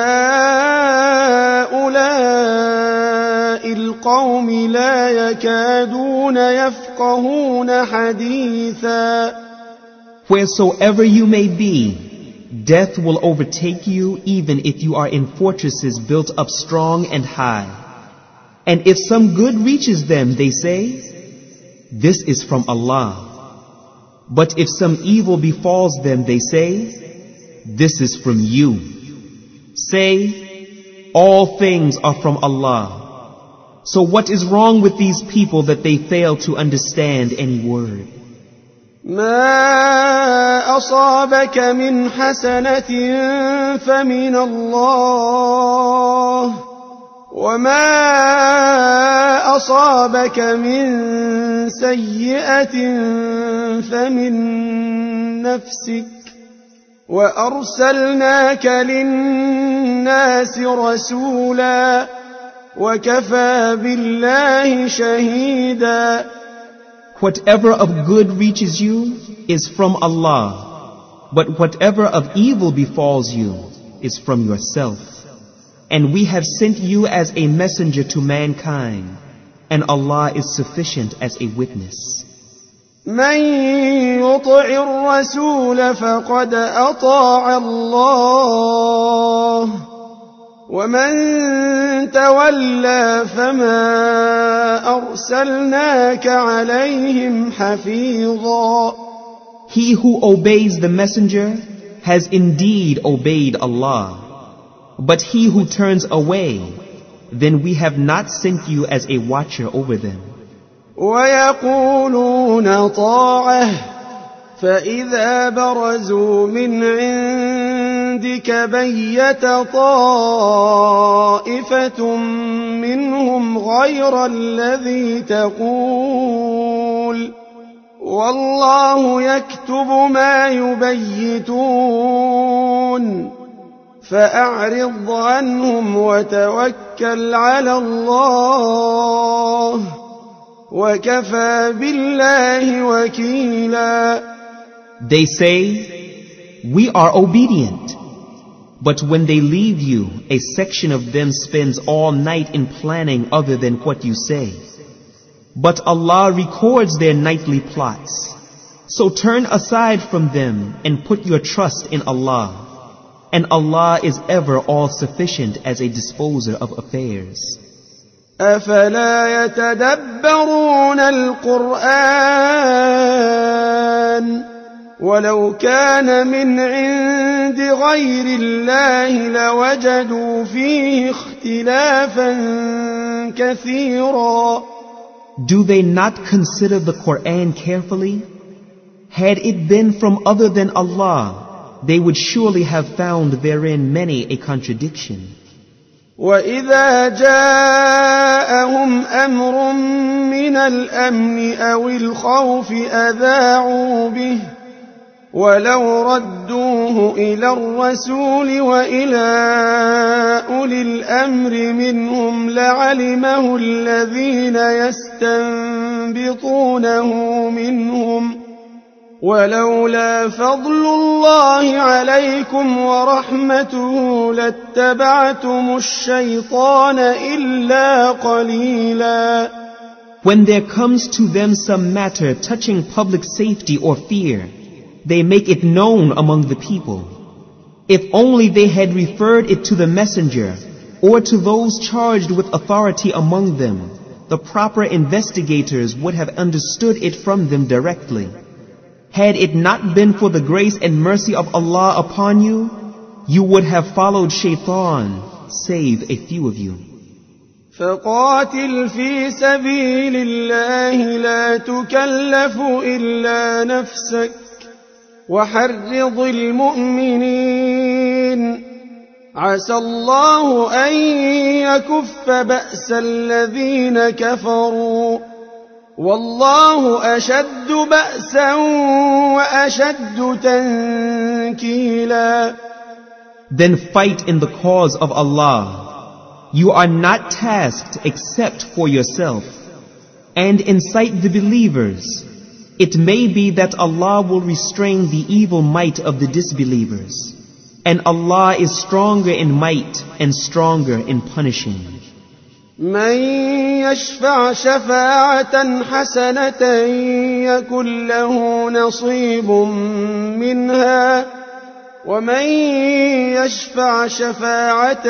لهؤلاء القوم لا يكادون يفقهون حديثا. Wheresoever you may be, death will overtake you even if you are in fortresses built up strong and high. And if some good reaches them, they say, this is from Allah. But if some evil befalls them, they say, this is from you. Say, all things are from Allah. So what is wrong with these people that they fail to understand any word? ما أصابك من حسنة فمن الله وما أصابك من سيئة فمن نفسك وأرسلناك للناس رسولا وكفى بالله شهيدا. Whatever of good reaches you is from Allah, but whatever of evil befalls you is from yourself. And we have sent you as a messenger to mankind, and Allah is sufficient as a witness. من يطع الرسول فقد أطاع الله ومن تولى فما أرسلناك عليهم حفيظا. He who obeys the messenger has indeed obeyed Allah, but he who turns away, then we have not sent you as a watcher over them. ويقولون طاعة فإذا برزوا من عندك بيت طائفة منهم غير الذي تقول والله يكتب ما يبيتون فأعرض عنهم وتوكل على الله وَكَفَى بِاللَّهِ وَكِيلًا. They say, we are obedient. But when they leave you, a section of them spends all night in planning other than what you say. But Allah records their nightly plots. So turn aside from them and put your trust in Allah. And Allah is ever all-sufficient as a disposer of affairs. أفلا يتدبرون القرآن ولو كان من عند غير الله لوجدوا فيه اختلافا كثيرا. Do they not consider the Quran carefully? Had it been from other than Allah, they would surely have found therein many a contradiction. وَإِذَا جَاءَهُمْ أَمْرٌ مِّنَ الْأَمْنِ أَوِ الْخَوْفِ أَذَاعُوا بِهِ وَلَوْ رَدُّوهُ إِلَى الرَّسُولِ وَإِلَى أُولِي الْأَمْرِ مِنْهُمْ لَعَلِمَهُ الَّذِينَ يَسْتَنبِطُونَهُ مِنْهُمْ ولولا فضل الله عليكم ورحمته لاتبعتم الشيطان إلا قليلا. When there comes to them some matter touching public safety or fear, they make it known among the people. If only they had referred it to the messenger or to those charged with authority among them, the proper investigators would have understood it from them directly. Had it not been for the grace and mercy of Allah upon you, you would have followed shaitan, save a few of you. فقاتل في سبيل الله لا تكلف إلا نفسك وحرض المؤمنين عسى الله أن يكف بأس الذين كفروا والله أشد بأسا وأشد تنكيلا. Then fight in the cause of Allah. You are not tasked except for yourself. And incite the believers. It may be that Allah will restrain the evil might of the disbelievers. And Allah is stronger in might and stronger in punishing. من يشفع شفاعة حسنة يكن له نصيب منها ومن يشفع شفاعة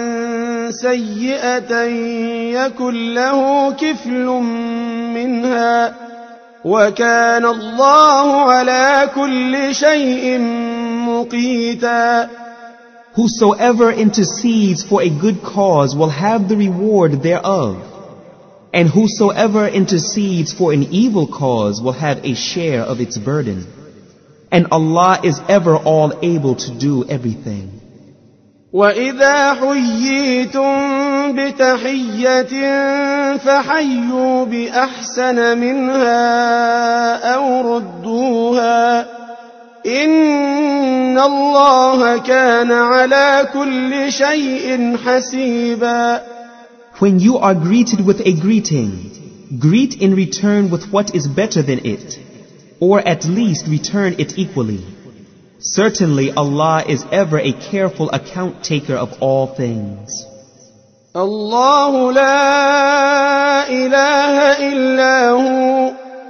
سيئة يكن له كفل منها وكان الله على كل شيء مقيتا. Whosoever intercedes for a good cause will have the reward thereof. And whosoever intercedes for an evil cause will have a share of its burden. And Allah is ever all able to do everything. وَإِذَا حُيِّيتُم بِتَحِيَّةٍ فَحَيُّوا بِأَحْسَنَ مِنْهَا أَوْ رُدُّوهَا إن الله كان على كل شيء حسيبا. When you are greeted with a greeting, greet in return with what is better than it, or at least return it equally. Certainly Allah is ever a careful account taker of all things. الله لا إله إلا هو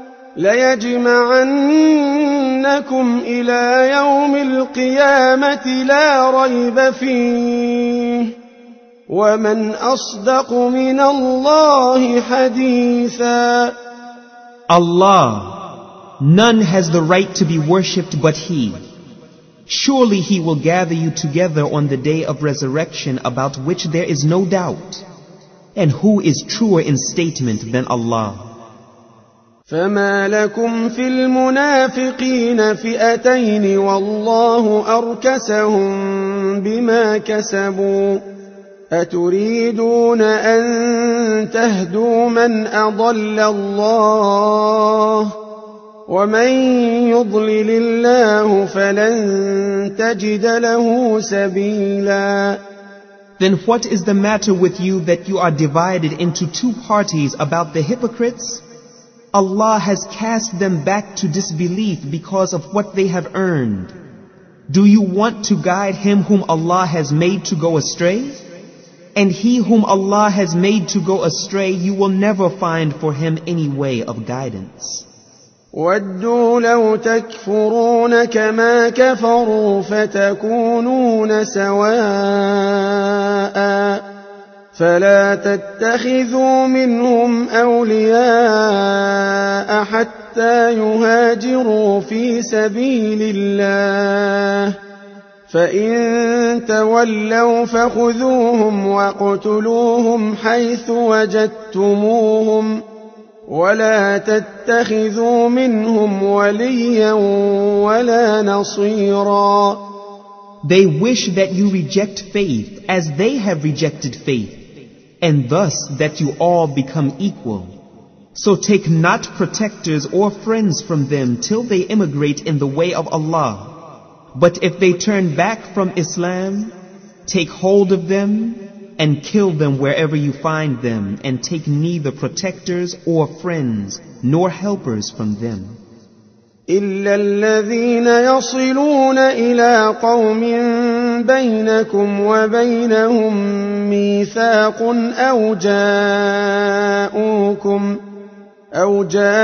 ليجمعنكم إلى يوم القيامة لا ريب فيه ومن أصدق من الله حديثا. Allah, none has the right to be worshipped but He. Surely He will gather you together on the day of resurrection about which there is no doubt. And who is truer in statement than Allah? فما لكم في المنافقين فئتين والله أركسهم بما كسبوا أتريدون أن تهدوا من أضل الله ومن يضلل الله فلن تجد له سبيلا. Then what is the matter with you that you are divided into two parties about the hypocrites? Allah has cast them back to disbelief because of what they have earned. Do you want to guide him whom Allah has made to go astray? And he whom Allah has made to go astray, you will never find for him any way of guidance. وَدُّوا لَوْ تَكْفُرُونَ كَمَا كَفَرُوا فَتَكُونُونَ سَوَاءً فَلَا تَتَّخِذُوا مِنْهُمْ أَوْلِيَاءَ حَتَّى يُهَاجِرُوا فِي سَبِيلِ اللَّهِ فَإِن تَوَلَّوْا فَخُذُوهُمْ وَاقْتُلُوهُمْ حَيْثُ وَجَدتُّمُوهُمْ ولا تتخذوا منهم وليا ولا نصيرا. They wish that you reject faith as they have rejected faith, and thus that you all become equal. So take not protectors or friends from them till they immigrate in the way of Allah. But if they turn back from Islam, take hold of them and kill them wherever you find them, and take neither protectors or friends nor helpers from them. إلا الذين يصلون إلى قوم بينكم وبينهم ميثاق أو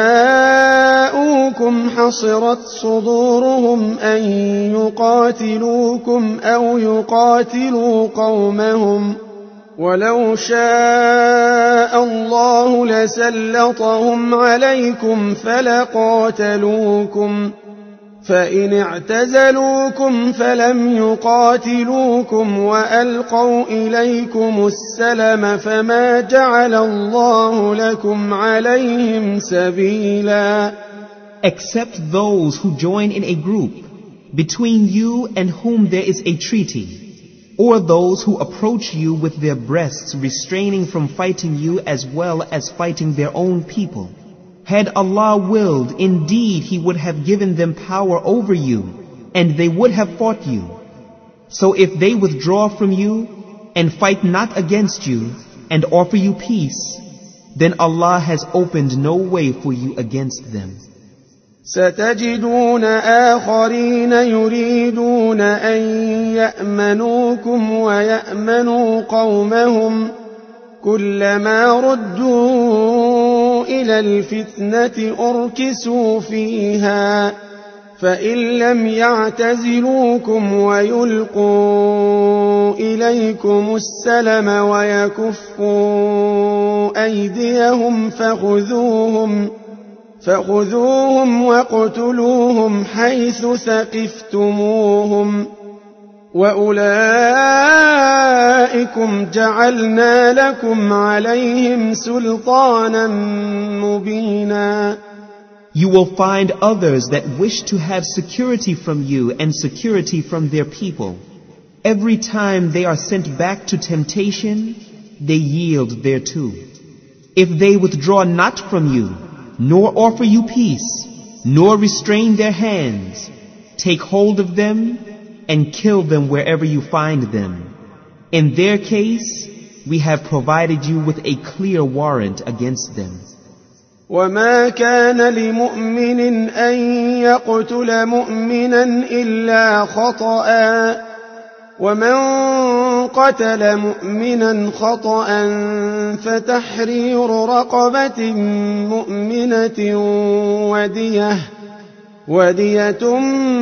جاءوكم حصرت صدورهم أن يقاتلوكم أو يقاتلوا قومهم ولو شاء الله لسلطهم عليكم فلقاتلوكم فإن اعتزلوكم فلم يقاتلوكم وألقوا إليكم السلم فما جعل الله لكم عليهم سبيلا. Except those who join in a group between you and whom there is a treaty, or those who approach you with their breasts restraining from fighting you as well as fighting their own people. Had Allah willed, indeed He would have given them power over you, and they would have fought you. So if they withdraw from you and fight not against you and offer you peace, then Allah has opened no way for you against them. ستجدون آخرين يريدون أن يأمنوكم ويأمنوا قومهم كلما ردوا إلى الفتنة أركسوا فيها فإن لم يعتزلوكم ويلقوا إليكم السلم ويكفوا أيديهم فخذوهم واقتلوهم حيث ثقفتموهم وأولئكم جعلنا لكم عليهم سلطانا مبينا. You will find others that wish to have security from you and security from their people. Every time they are sent back to temptation, they yield thereto. If they withdraw not from you, nor offer you peace, nor restrain their hands, take hold of them and kill them wherever you find them. In their case, we have provided you with a clear warrant against them. وما كان لمؤمن أن يقتل مؤمنا إلا خطأ ومن قتل مؤمنا خطأ فتحرير رقبة مؤمنة ودية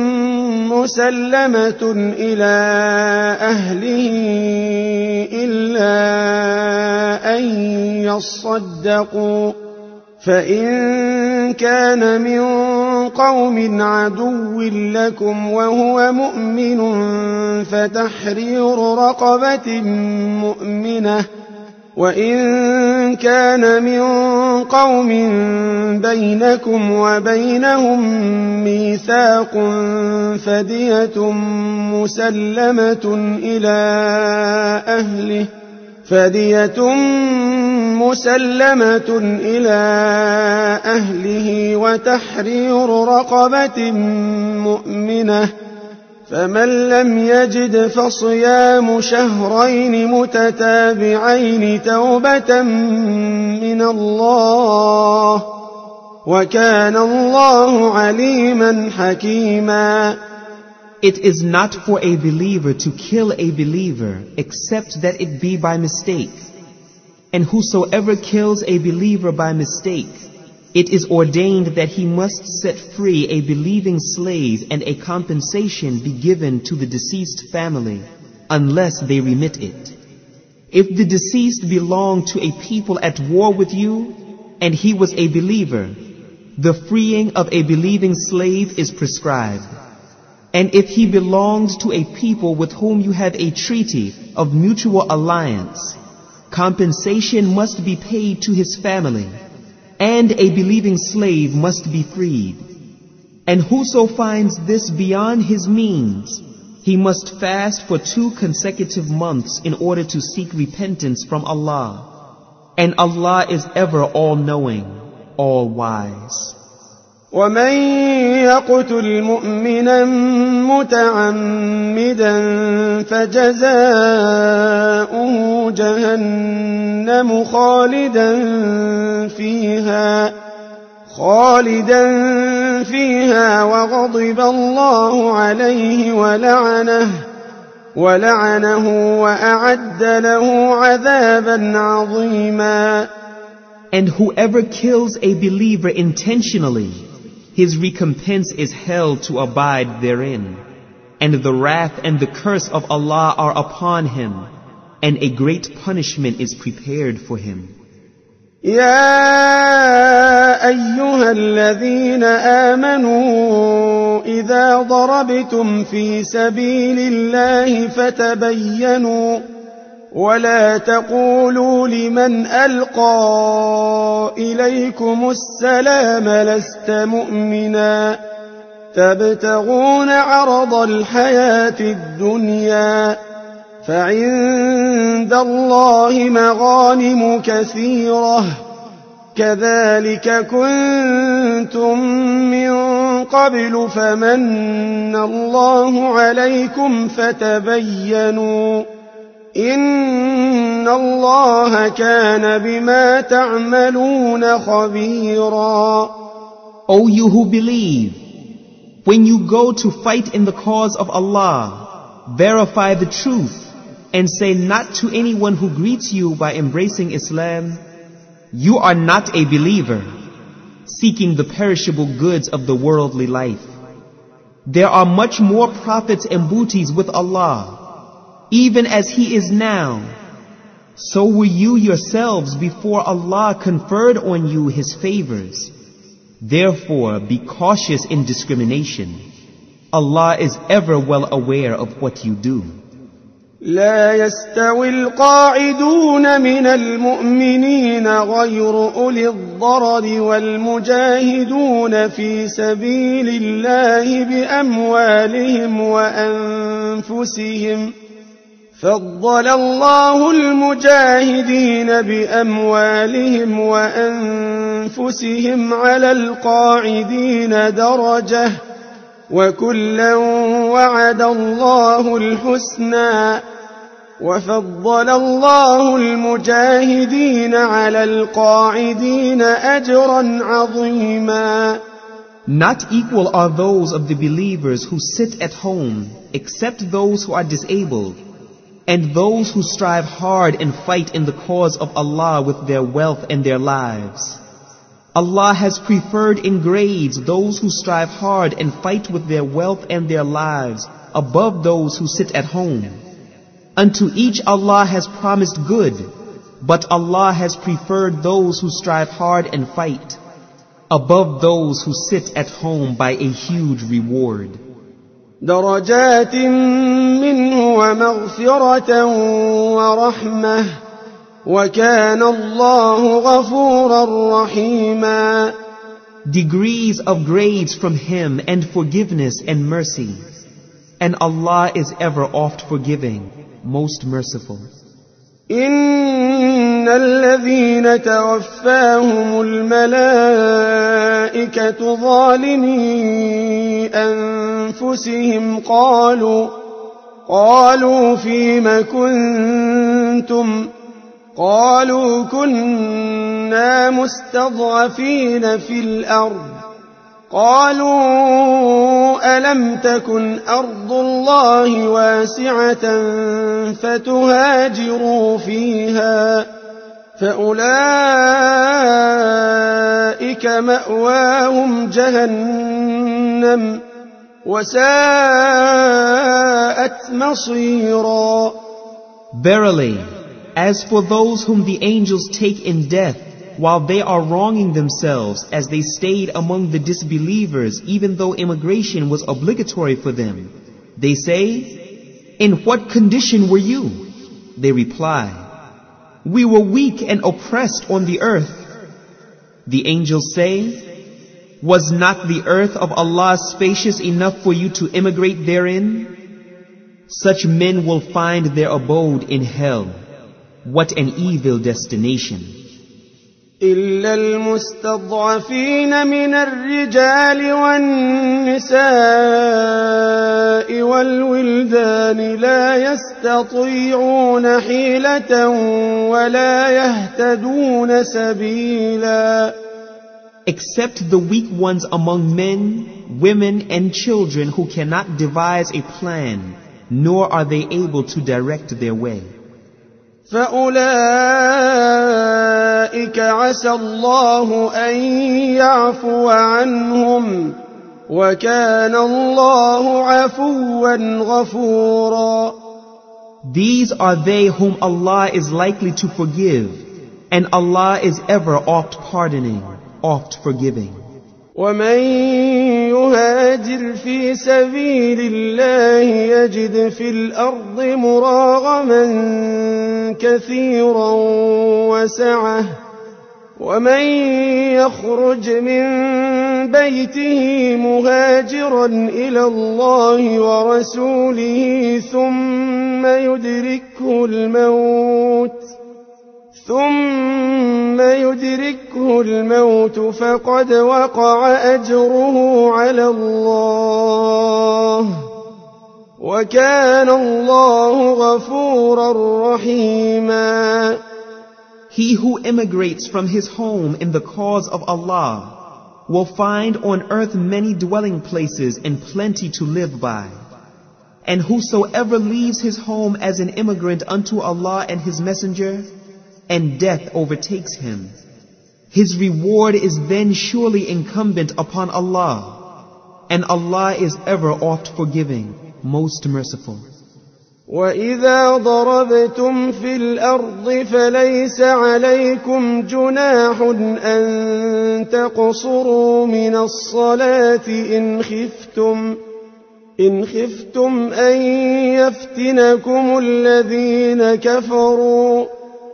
مسلمة إلى أهله إلا أن يصدقوا فإن كان من قوم عدو لكم وهو مؤمن فتحرير رقبة مؤمنة وإن كان من قوم بينكم وبينهم ميثاق فدية مسلمة إلى أهله وتحرير رقبة مؤمنة فمن لم يجد فصيام شهرين متتابعين توبة من الله وكان الله عليما حكيما. It is not for a believer to kill a believer except that it be by mistake. And whosoever kills a believer by mistake, it is ordained that he must set free a believing slave and a compensation be given to the deceased family, unless they remit it. If the deceased belonged to a people at war with you, and he was a believer, the freeing of a believing slave is prescribed. And if he belongs to a people with whom you have a treaty of mutual alliance, compensation must be paid to his family, and a believing slave must be freed. And whoso finds this beyond his means, he must fast for 2 consecutive months in order to seek repentance from Allah. And Allah is ever all-knowing, all-wise. ومن يقتل مؤمنا متعمدا فجزاؤه جهنم خالدا فيها وغضب الله عليه ولعنه وأعد له عذابا عظيما. And whoever kills a believer intentionally, his recompense is held to abide therein, and the wrath and the curse of Allah are upon him, and a great punishment is prepared for him. يا أيها الذين آمنوا إذا ضربتم في سبيل الله فتبينوا ولا تقولوا لمن ألقى إليكم السلام لست مؤمنا تبتغون عرض الحياة الدنيا فعند الله مغانم كثيرة كذلك كنتم من قبل فمن الله عليكم فتبينوا إن الله كان بما تعملون خبيرا. O you who believe, when you go to fight in the cause of Allah, verify the truth and say not to anyone who greets you by embracing Islam, you are not a believer, seeking the perishable goods of the worldly life. There are much more profits and booties with Allah, even as He is now. So were you yourselves before Allah conferred on you His favors. Therefore, be cautious in discrimination. Allah is ever well aware of what you do. لا يستوي القاعدون من المؤمنين غير أولي الضرر والمجاهدون في سبيل الله بأموالهم وأنفسهم فضل الله المجاهدين بأموالهم وأنفسهم على القاعدين درجة وكلا وعد الله الحسنى وفضل الله المجاهدين على القاعدين أجرا عظيما. Not equal are those of the believers who sit at home, except those who are disabled, and those who strive hard and fight in the cause of Allah with their wealth and their lives. Allah has preferred in grades those who strive hard and fight with their wealth and their lives above those who sit at home. Unto each Allah has promised good, but Allah has preferred those who strive hard and fight above those who sit at home by a huge reward. درجات منه ومغفرة ورحمة وكان الله غفورا رحيما. Degrees of grades from Him and forgiveness and mercy. And Allah is ever oft forgiving, most merciful. إن الذين توفاهم الملائكة ظالمي أنفسهم قالوا فيم كنتم قالوا كنا مستضعفين في الأرض قالوا ألم تكن أرض الله واسعة فتهاجروا فيها فأولئك مأواهم جهنم وساءت مصيرا. Verily, as for those whom the angels take in death, while they are wronging themselves as they stayed among the disbelievers, even though immigration was obligatory for them, they say, "In what condition were you?" They reply, "We were weak and oppressed on the earth." The angels say, "Was not the earth of Allah spacious enough for you to immigrate therein?" Such men will find their abode in hell. What an evil destination. إلا المستضعفين من الرجال والنساء والولدان لا يستطيعون حيلة ولا يهتدون سبيلا. Except the weak ones among men, women and children who cannot devise a plan, nor are they able to direct their way. فأولئك عسى الله أن يعفو عنهم وكان الله عفوا غفورا. These are they whom Allah is likely to forgive, and Allah is ever oft pardoning, oft forgiving. ومن يهاجر في سبيل الله يجد في الأرض مراغما كثيرا وسعة ومن يخرج من بيته مهاجرا إلى الله ورسوله ثم يدركه الموت فقد وقع أجره على الله وكان الله غفورا رحيما. He who immigrates from his home in the cause of Allah will find on earth many dwelling places and plenty to live by. And whosoever leaves his home as an immigrant unto Allah and His Messenger, and death overtakes him, his reward is then surely incumbent upon Allah, and Allah is ever oft forgiving, most merciful. وَإِذَا ضَرَبْتُمْ فِي الْأَرْضِ فَلَيْسَ عَلَيْكُمْ جُنَاحٌ أَن تَقْصُرُوا مِنَ الصَّلَاةِ إِنْ خِفْتُمْ أَن يَفْتِنَكُمُ الَّذِينَ كَفَرُوا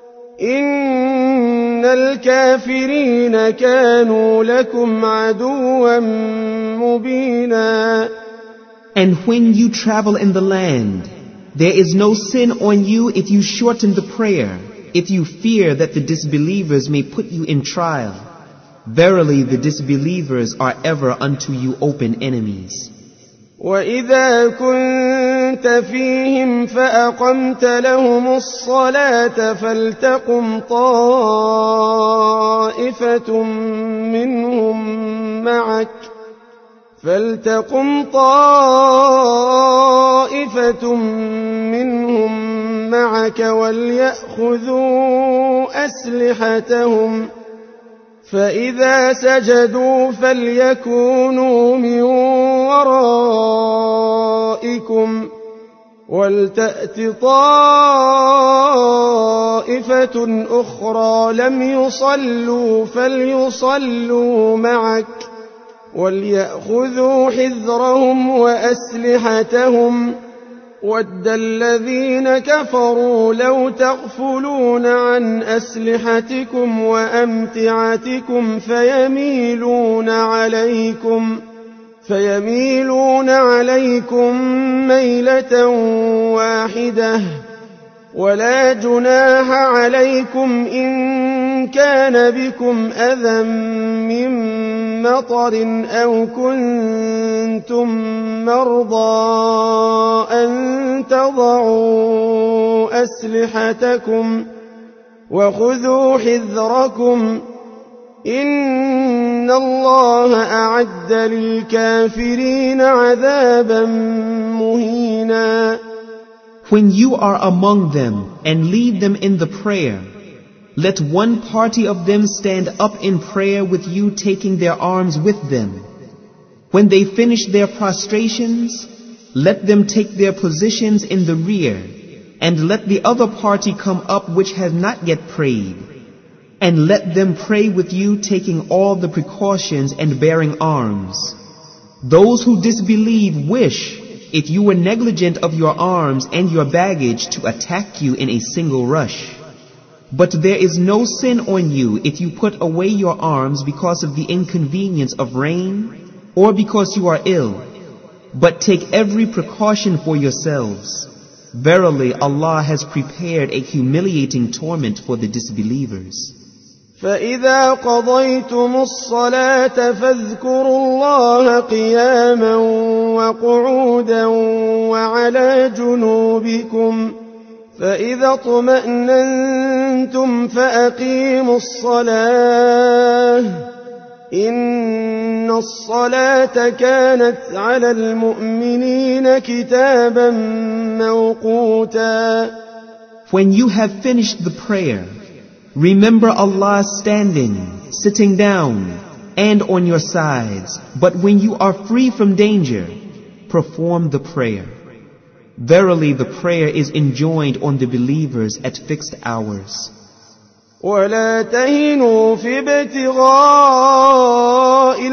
إِنَّ الْكَافِرِينَ كَانُوا لَكُمْ عَدُوًّا مُبِينًا. And when you travel in the land, there is no sin on you if you shorten the prayer, if you fear that the disbelievers may put you in trial. Verily the disbelievers are ever unto you open enemies. وإذا كنت فيهم فأقمت لهم الصلاة فلتقم طائفة منهم معك وليأخذوا أسلحتهم فإذا سجدوا فليكونوا من ورائكم ولتأت طائفة أخرى لم يصلوا فليصلوا معك وليأخذوا حذرهم وأسلحتهم وَدَّ الَّذِينَ كَفَرُوا لَوْ تَغْفُلُونَ عَنْ أَسْلِحَتِكُمْ وَأَمْتِعَتِكُمْ فيميلون عليكم ميلة واحدة ولا جناح عليكم إن كان بكم أذى من مطر أو كنتم مرضى أن تضعوا أسلحتكم وخذوا حذركم إن الله أعد للكافرين عذابا مهينا. When you are among them and lead them in the prayer, let one party of them stand up in prayer with you taking their arms with them. When they finish their prostrations, let them take their positions in the rear, and let the other party come up which has not yet prayed. And let them pray with you taking all the precautions and bearing arms. Those who disbelieve wish, if you were negligent of your arms and your baggage, to attack you in a single rush. But there is no sin on you if you put away your arms because of the inconvenience of rain or because you are ill. But take every precaution for yourselves. Verily, Allah has prepared a humiliating torment for the disbelievers. فإذا قضيتم الصلاة فاذكروا الله قياما وقعودا وعلى جنوبكم فإذا اطمأننتم فأقيموا الصلاة إن الصلاة كانت على المؤمنين كتابا موقوتا. When you have finished the prayer, remember Allah standing, sitting down, and on your sides. But when you are free from danger, perform the prayer. Verily, the prayer is enjoined on the believers at fixed hours. ولا تهنوا في ابتغاء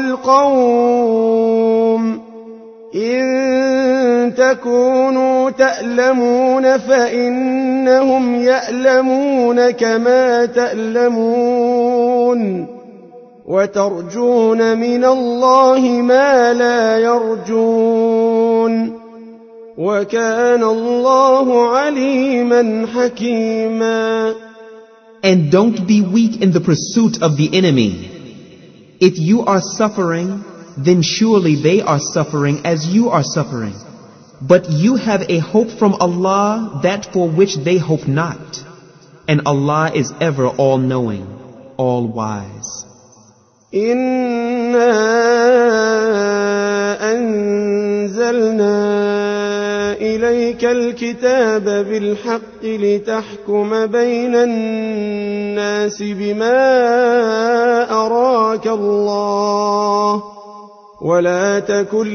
القوم إن تكونوا تألمون فإنهم يألمون كما تألمون وترجون من الله ما لا يرجون وكان الله عليما حكيما. And don't be weak in the pursuit of the enemy. If you are suffering, then surely they are suffering as you are suffering. But you have a hope from Allah that for which they hope not. And Allah is ever all-knowing, all-wise. إِنَّا أَنزَلْنَا إِلَيْكَ الْكِتَابَ بِالْحَقِّ لِتَحْكُمَ بَيْنَ النَّاسِ بِمَا أَرَاكَ اللَّهُ وَلَا تَكُنْ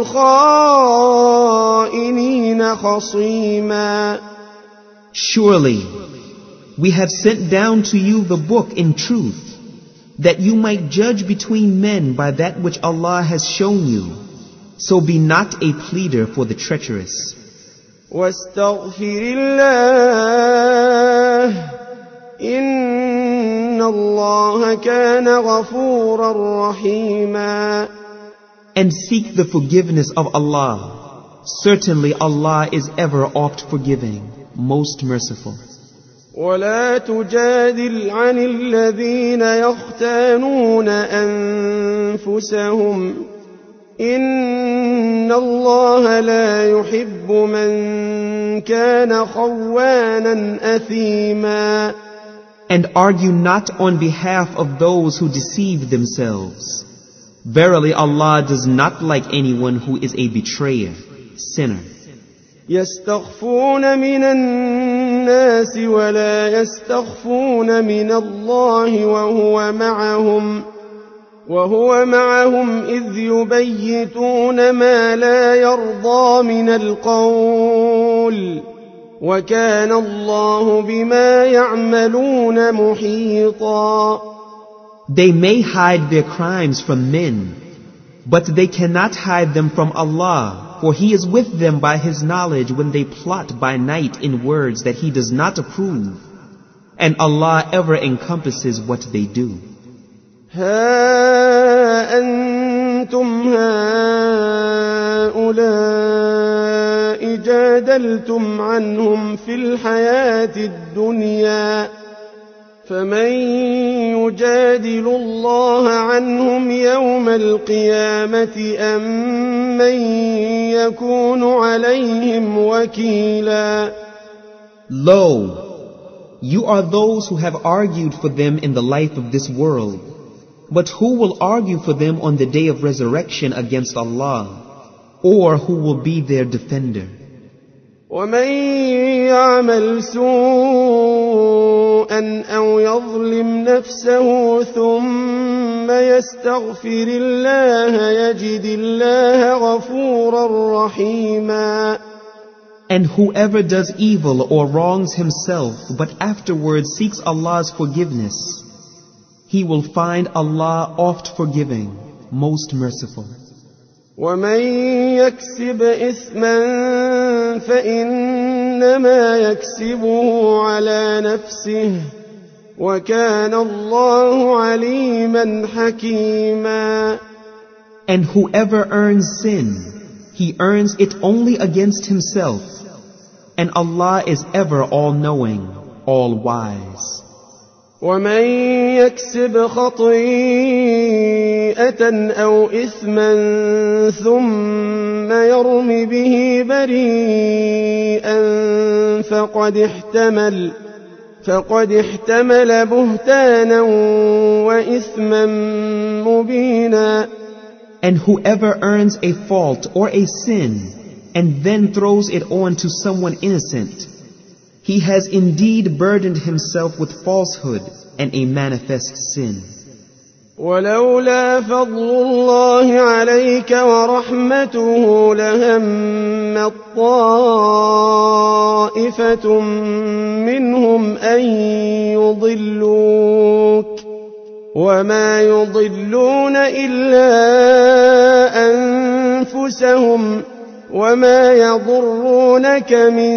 لِلْخَائِنِينَ خَصِيمًا. Surely, we have sent down to you the book in truth, that you might judge between men by that which Allah has shown you. So be not a pleader for the treacherous. وَاسْتَغْفِرِ اللَّهَ إِنَّ اللَّهَ كَانَ غَفُورًا رَحِيمًا. And seek the forgiveness of Allah. Certainly Allah is ever oft forgiving, most merciful. ولا تجادل عن الذين يختانون أنفسهم إن إن الله لا يحب من كان خوانا أثيما. And argue not on behalf of those who deceive themselves. Verily Allah does not like anyone who is a betrayer, sinner. يستخفون من الناس ولا يستخفون من الله وهو معهم إذ يبيتون ما لا يرضى من القول وكان الله بما يعملون محيطا. They may hide their crimes from men, but they cannot hide them from Allah, for He is with them by His knowledge when they plot by night in words that He does not approve, and Allah ever encompasses what they do. ها أنتم هؤلاء جادلتم عنهم في الحياة الدنيا فمن يجادل الله عنهم يوم القيامة أم من يكون عليهم وكيلا. Lo, you are those who have argued for them in the life of this world, but who will argue for them on the day of resurrection against Allah, or who will be their defender? ومن يعمل سوءا أو يظلم نفسه ثم يستغفر الله يجد الله غفورا رحيما. And whoever does evil or wrongs himself, but afterwards seeks Allah's forgiveness, he will find Allah oft forgiving, most merciful. ومن يكسب إثما فإنما يكسبه على نفسه وكان الله عليما حكيما. And whoever earns sin, he earns it only against himself, and Allah is ever all-knowing, all-wise. ومن يكسب خطيئة أو إثما ثم يرم به بريئا فقد احتمل بهتانا وإثما مبينا. And whoever earns a fault or a sin and then throws it on to someone innocent, he has indeed burdened himself with falsehood and a manifest sin. ولولا فضل الله عليك ورحمته لهمت طائفة منهم أن يضلوك وما يضلون إلا أنفسهم وما يضرونك من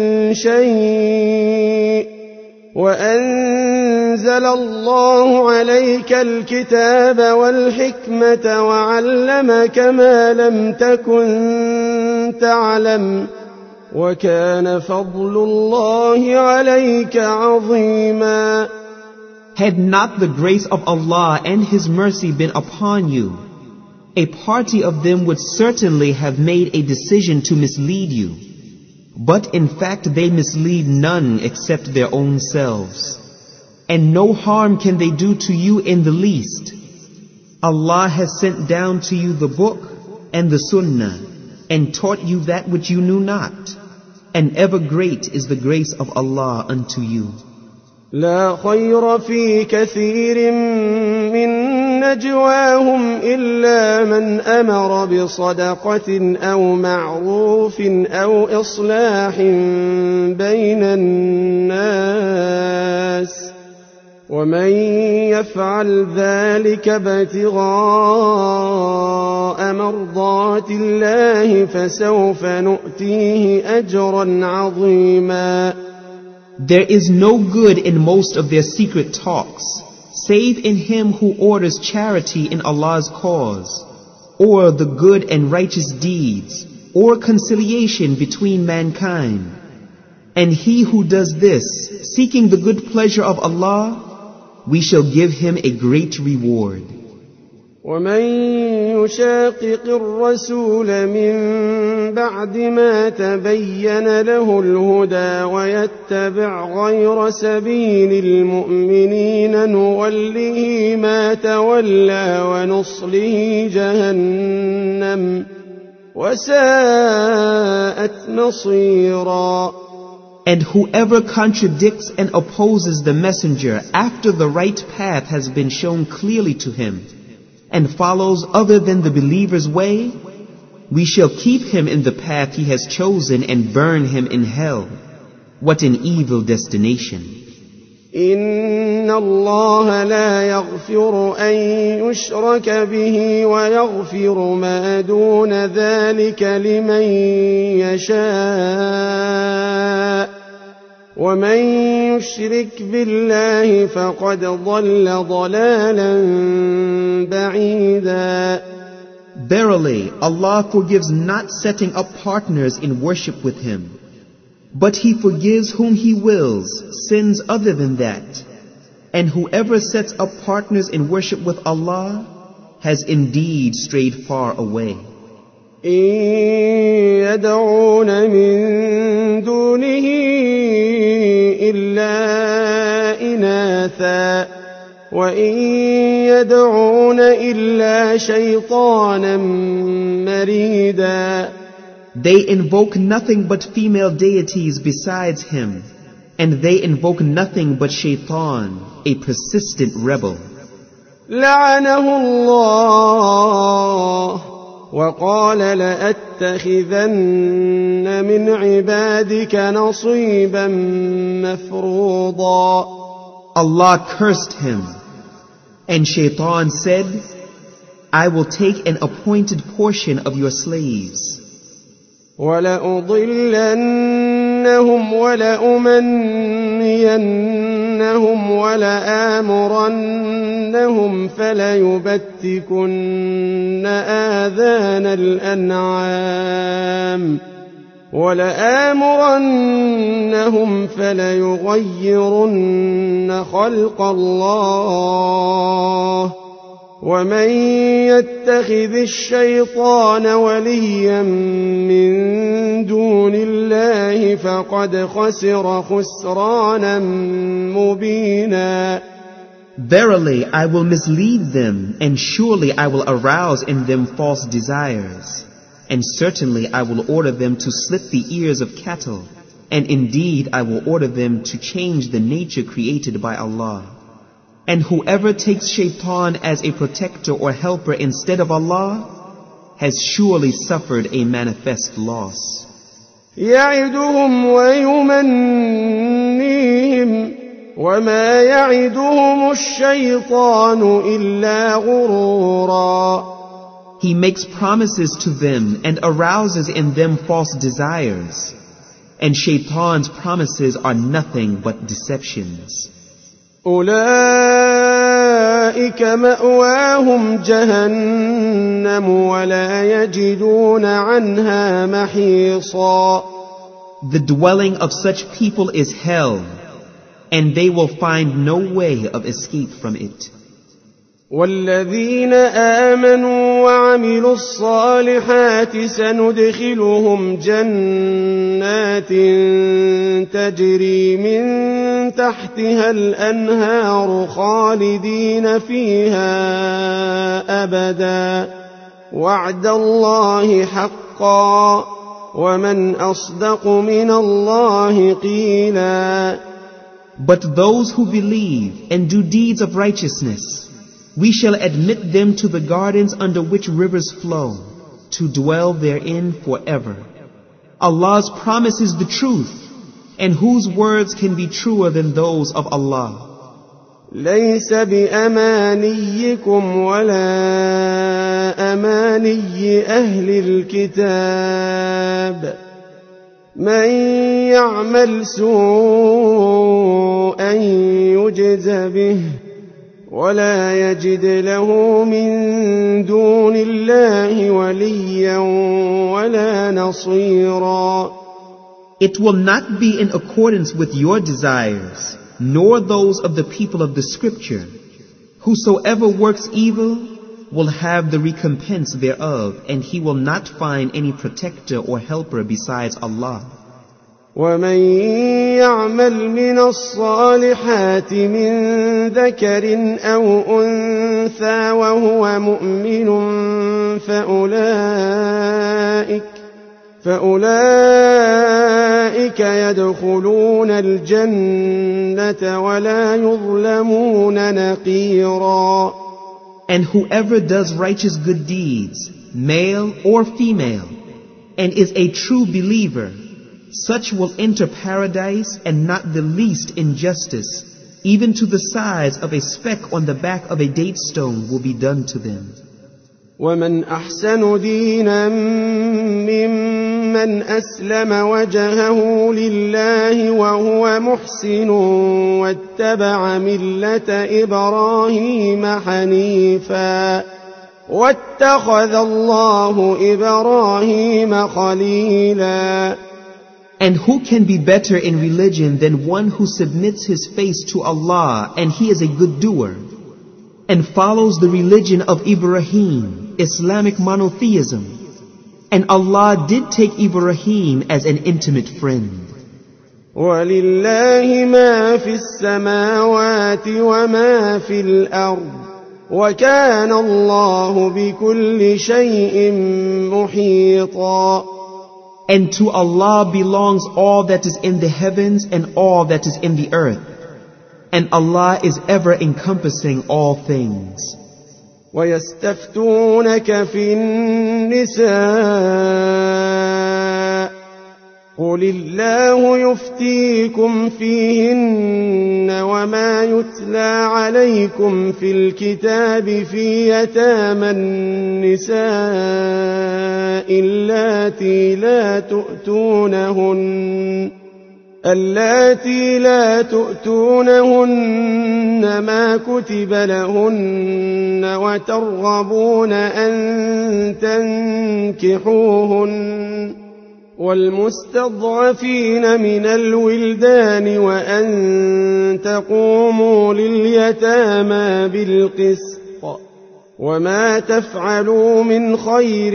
شيء وأنزل الله عليك الكتاب والحكمة وعلمك ما لم تكن تعلم وكان فضل الله عليك عظيما. Had not the grace of Allah and His mercy been upon you, a party of them would certainly have made a decision to mislead you. But in fact they mislead none except their own selves. And no harm can they do to you in the least. Allah has sent down to you the book and the sunnah and taught you that which you knew not. And ever great is the grace of Allah unto you. لا خير في كثير من نجواهم إلا من أمر بصدقة أو معروف أو إصلاح بين الناس ومن يفعل ذلك ابتغاء مرضات الله فسوف نؤتيه أجرا عظيما. There is no good in most of their secret talks, save in him who orders charity in Allah's cause, or the good and righteous deeds, or conciliation between mankind. And he who does this, seeking the good pleasure of Allah, we shall give him a great reward. ومن يشاقق الرسول من بعد ما تبين له الهدى ويتبع غير سبيل المؤمنين نوله ما تولى ونصله جهنم وساءت مصيرا. And whoever contradicts and opposes the messenger after the right path has been shown clearly to him, and follows other than the believer's way, we shall keep him in the path he has chosen and burn him in hell. What an evil destination. إن الله لا يغفر أن يشرك به ويغفر ما دون ذلك لمن يشاء ومن يشرك بالله فقد ضل ضلالا بعيدا. Verily, Allah forgives not setting up partners in worship with Him, but He forgives whom He wills sins other than that. And whoever sets up partners in worship with Allah has indeed strayed far away. إن يدعون من دونه إلا إناثا وإن يدعون إلا شيطانا مريدا. They invoke nothing but female deities besides Him, and they invoke nothing but Shaitan, a persistent rebel. لعنه الله وقال لأتخذن من عبادك نصيبا مفروضا. Allah cursed him, and Shaitan said, I will take an appointed portion of your slaves. وَلَأُضِلَّنَّهُمْ وَلَأُمَنِّيَنَّهُمْ وَلَآمُرَنَّهُمْ فَلَيُبَتِّكُنَّ آذَانَ الْأَنْعَامِ وَلَآمُرَنَّهُمْ فَلَيُغَيِّرُنَّ خَلْقَ اللَّهِ ومن يتخذ الشيطان وليا من دون الله فقد خسر خسرانا مبينا. Verily, I will mislead them, and surely I will arouse in them false desires. And certainly I will order them to slit the ears of cattle, and indeed I will order them to change the nature created by Allah. And whoever takes Shaitan as a protector or helper instead of Allah has surely suffered a manifest loss. يعدهم ويمنيهم وما يعدهم الشيطان إلا غرورا. He makes promises to them and arouses in them false desires. And Shaitan's promises are nothing but deceptions. أولئك مأواهم جهنم ولا يجدون عنها محيصا. The dwelling of such people is hell, and they will find no way of escape from it. والذين آمنوا وعملوا الصالحات سندخلهم جنات تجري من تحتها الأنهار خالدين فيها أبدا وعد الله حقا ومن أصدق من الله قيلا. But those who believe and do deeds of righteousness, we shall admit them to the gardens under which rivers flow, to dwell therein forever. Allah's promise is the truth, and whose words can be truer than those of Allah? ليس بأمانيكم ولا أماني أهل الكتاب من يعمل سوءا يجز به ولا يجد له من دون الله وليا ولا نصيرا. It will not be in accordance with your desires, nor those of the people of the scripture. Whosoever works evil, will have the recompense thereof, and he will not find any protector or helper besides Allah. ومن يعمل من الصالحات من ذكر أو أنثى وهو مؤمن فأولئك يدخلون الجنة ولا يظلمون نقيرا. And whoever does righteous good deeds, male or female, and is a true believer, such will enter paradise, and not the least injustice, even to the size of a speck on the back of a date stone, will be done to them. ومن أحسن دينا ممن أسلم وجهه لله وهو محسن واتبع ملة إبراهيم حنيفا واتخذ الله إبراهيم خليلا. And who can be better in religion than one who submits his face to Allah, and he is a good doer, and follows the religion of Ibrahim, Islamic monotheism. And Allah did take Ibrahim as an intimate friend. وَلِلَّهِ مَا فِي السَّمَاوَاتِ وَمَا فِي الْأَرْضِ وَكَانَ اللَّهُ بِكُلِّ شَيْءٍ مُحِيطًا. And to Allah belongs all that is in the heavens and all that is in the earth. And Allah is ever encompassing all things. وَيَسْتَفْتُونَكَ فِي النِّسَاءِ قُلِ اللَّهُ يُفْتِيكُمْ فِيهِنَّ وَمَا يُتْلَى عَلَيْكُمْ فِي الْكِتَابِ فِي يَتَامَى النِّسَاءِ اللاتي لا تؤتونهن ما كتب لهن وترغبون أن تنكحوهن والمستضعفين من الولدان وأن تقوموا لليتامى بالقسط وما تفعلوا من خير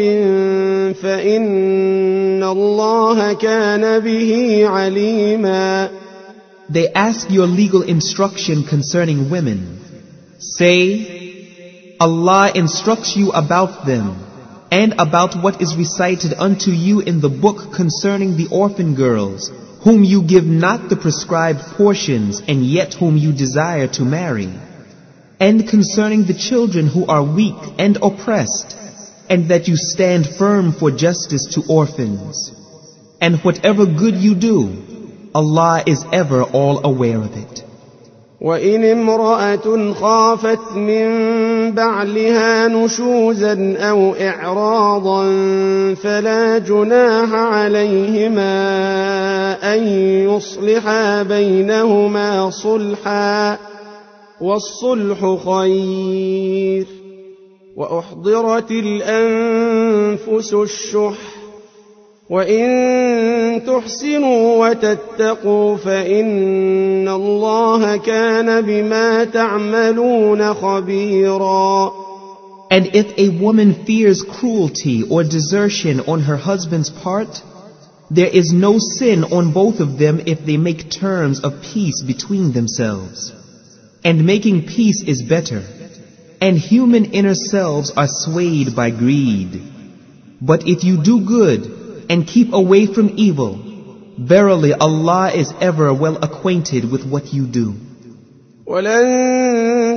فإن الله كان به عليما. They ask your legal instruction concerning women. Say, Allah instructs you about them and about what is recited unto you in the book concerning the orphan girls, whom you give not the prescribed portions and yet whom you desire to marry. And concerning the children who are weak and oppressed, and that you stand firm for justice to orphans. And whatever good you do, Allah is ever all aware of it. وَإِنِ امْرَأَةٌ خَافَتْ مِنْ بَعْلِهَا نُشُوزًا أَوْ إِعْرَاضًا فَلَا جُنَاحَ عَلَيْهِمَا أَنْ يُصْلِحَا بَيْنَهُمَا صُلْحًا والصلح خير وأحضرت الأنفس الشح وإن تحسنوا وتتقوا فإن الله كان بما تعملون خبيرا. And if a woman fears cruelty or desertion on her husband's part, there is no sin on both of them if they make terms of peace between themselves. And making peace is better, and human inner selves are swayed by greed. But if you do good and keep away from evil, verily Allah is ever well acquainted with what you do. وَلَن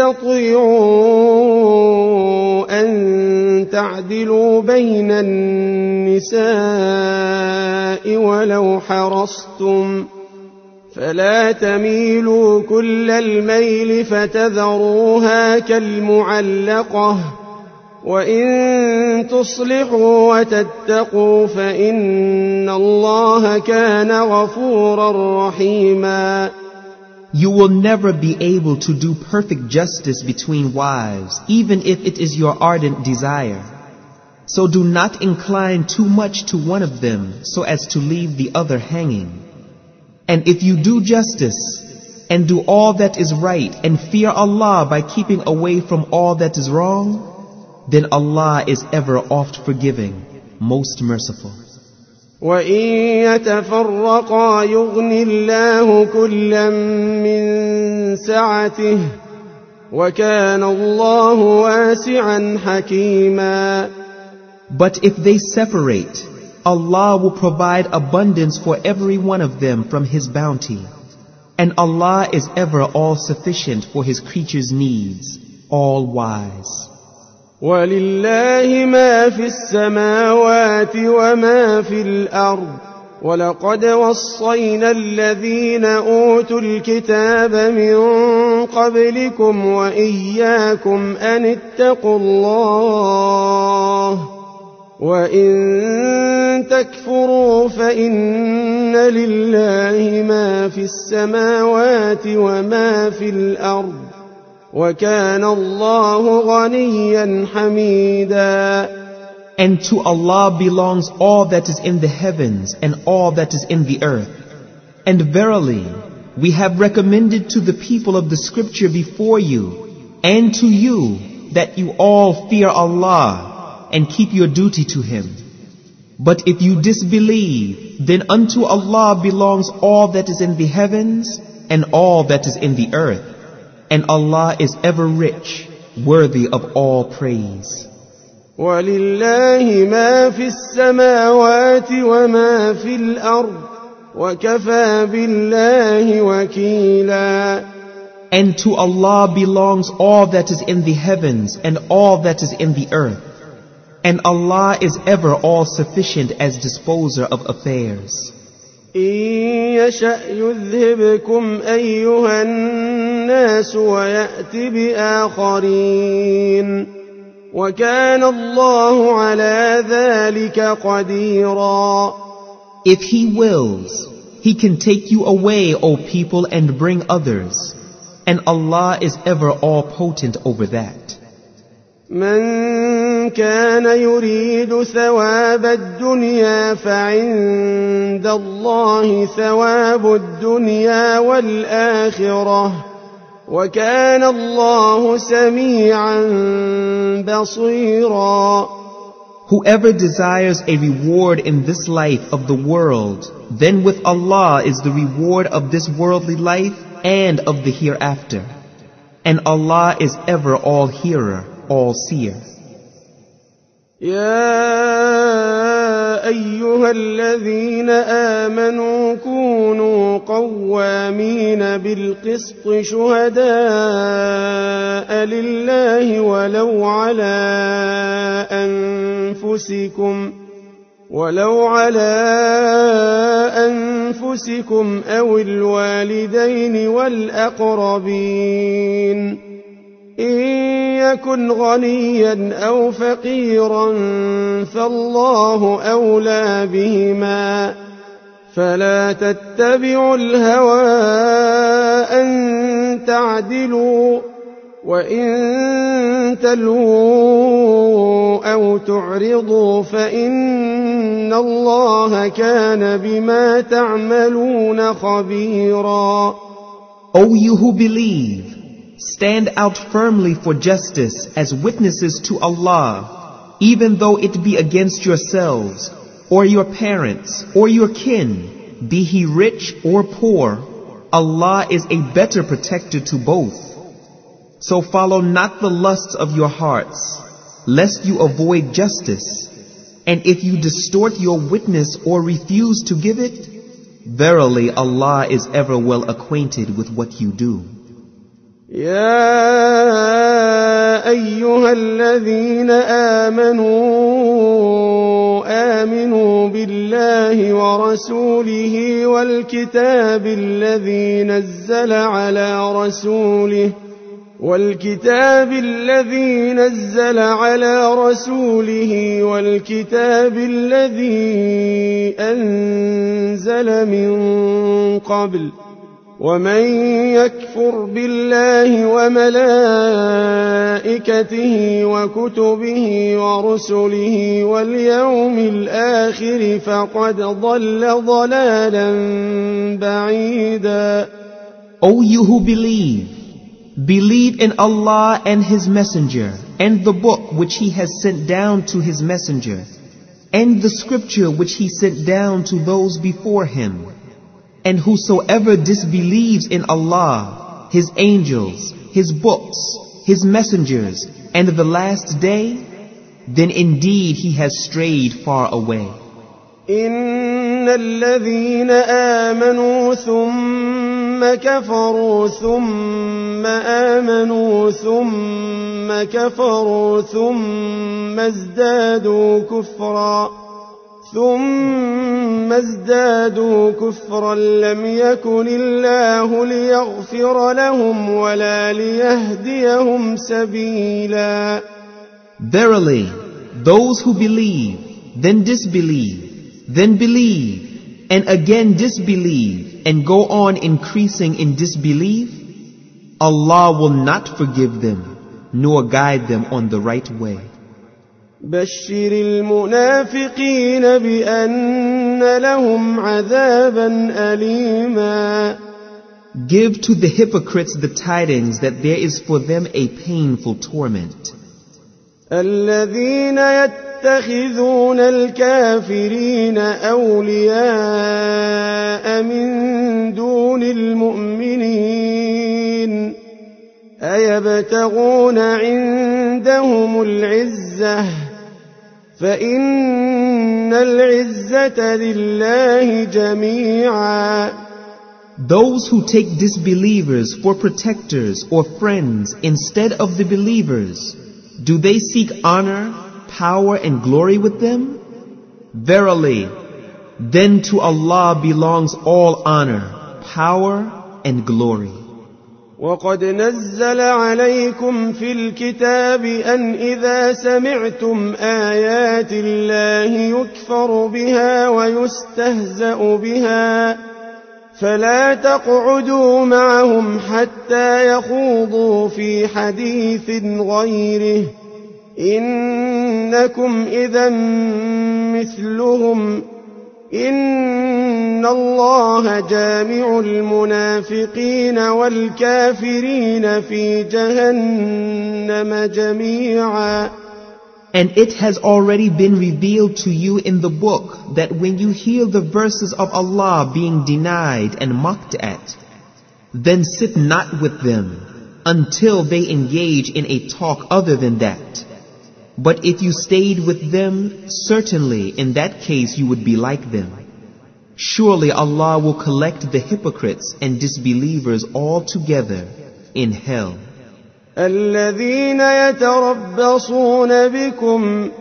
تَسْتَطِيعُوا أَن تَعْدِلُوا بَيْنَ النِّسَاءِ وَلَوْ حَرَصْتُمْ فلا تميلوا كل الميل فتذروها كالمعلقة وإن تصلحوا وتتقوا فإن الله كان غفورا رحيما. You will never be able to do perfect justice between wives, even if it is your ardent desire. So do not incline too much to one of them so as to leave the other hanging. And if you do justice and do all that is right and fear Allah by keeping away from all that is wrong, then Allah is ever oft forgiving, most merciful. وإن يتفرقا يغن الله كلا من سعته وكان الله واسعا حكيما. But if they separate, Allah will provide abundance for every one of them from His bounty. And Allah is ever all-sufficient for His creatures' needs, all-wise. وَلِلَّهِ مَا فِي السَّمَاوَاتِ وَمَا فِي الْأَرْضِ وَلَقَدْ وَصَّيْنَا الَّذِينَ أُوتُوا الْكِتَابَ مِنْ قَبْلِكُمْ وَإِيَّاكُمْ أَنِ اتَّقُوا اللَّهَ وَإِن تَكْفُرُوا فَإِنَّ لِلَّهِ مَا فِي السَّمَاوَاتِ وَمَا فِي الْأَرْضِ وَكَانَ اللَّهُ غَنِيًّا حَمِيدًا. And to Allah belongs all that is in the heavens and all that is in the earth. And verily, we have recommended to the people of the scripture before you and to you that you all fear Allah and keep your duty to Him. But if you disbelieve, then unto Allah belongs all that is in the heavens and all that is in the earth. And Allah is ever rich, worthy of all praise. وَلِلَّهِ مَا فِي السَّمَاوَاتِ وَمَا فِي الْأَرْضِ وَكَفَى بِاللَّهِ وَكِيلًا. And to Allah belongs all that is in the heavens and all that is in the earth. And Allah is ever all-sufficient as disposer of affairs. إِن يَشَأْ يُذْهِبْكُمْ أَيُّهَا النَّاسُ وَيَأْتِ بِآخَرِينَ وَكَانَ اللَّهُ عَلَى ذَلِكَ قَدِيرًا. If He wills, He can take you away, O people, and bring others. And Allah is ever all-potent over that. من كان يريد ثواب الدنيا فعند الله ثواب الدنيا والآخرة وكان الله سميعا بصيرا. Whoever desires a reward in this life of the world, then with Allah is the reward of this worldly life and of the hereafter. And Allah is ever all-hearer, all-seer. يا أيها الذين آمنوا كونوا قوامين بالقسط شهداء لله ولو على أنفسكم أو الوالدين والأقربين إن يكن غنيا أو فقيرا فالله أولى بهما فلا تتبعوا الهوى أن تعدلوا وإن تلووا أو تعرضوا فإن الله كان بما تعملون خبيرا. O you who believe, stand out firmly for justice as witnesses to Allah, even though it be against yourselves, or your parents, or your kin, be he rich or poor. Allah is a better protector to both. So follow not the lusts of your hearts, lest you avoid justice. And if you distort your witness or refuse to give it, verily Allah is ever well acquainted with what you do. يا أيها الذين آمنوا بالله ورسوله والكتاب الذي نزل على رسوله والكتاب الذي أنزل من قبل ومن يكفر بالله وملائكته وكتبه ورسله واليوم الآخر فقد ضل ضلالا بعيدا. O you who believe in Allah and His Messenger and the book which he has sent down to his messenger, and the scripture which he sent down to those before him. And whosoever disbelieves in Allah, His angels, His books, His messengers, and the last day, then indeed he has strayed far away. إن الذين آمنوا ثم كفروا ثم آمنوا ثم كفروا ثم ازدادوا كفرا لم يكن الله ليغفر لهم ولا ليهديهم سبيلا. Verily, those who believe, then disbelieve, then believe, and again disbelieve, and go on increasing in disbelief, Allah will not forgive them, nor guide them on the right way. بشر المنافقين بأن لهم عذابا أليما. Give to the hypocrites the tidings that there is for them a painful torment. الذين يتخذون الكافرين أولياء من دون المؤمنين أيبتغون عندهم العزة فإن العزة لله جميعا. Those who take disbelievers for protectors or friends instead of the believers, do they seek honor, power, and glory with them? Verily, then to Allah belongs all honor, power, and glory. وقد نزل عليكم في الكتاب أن إذا سمعتم آيات الله يكفر بها ويستهزأ بها فلا تقعدوا معهم حتى يخوضوا في حديث غيره إنكم إذا مثلهم إن الله جامع المنافقين والكافرين في جهنم جميعا. And it has already been revealed to you in the book that when you hear the verses of Allah being denied and mocked at, then sit not with them until they engage in a talk other than that. But if you stayed with them, certainly in that case you would be like them. Surely Allah will collect the hypocrites and disbelievers all together in hell. الذين يتربصون بكم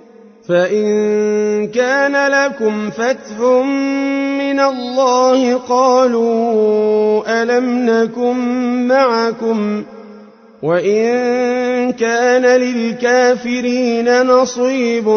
فإن كان لكم فتح من الله قالوا ألم نكن معكم وإن كان للكافرين نصيب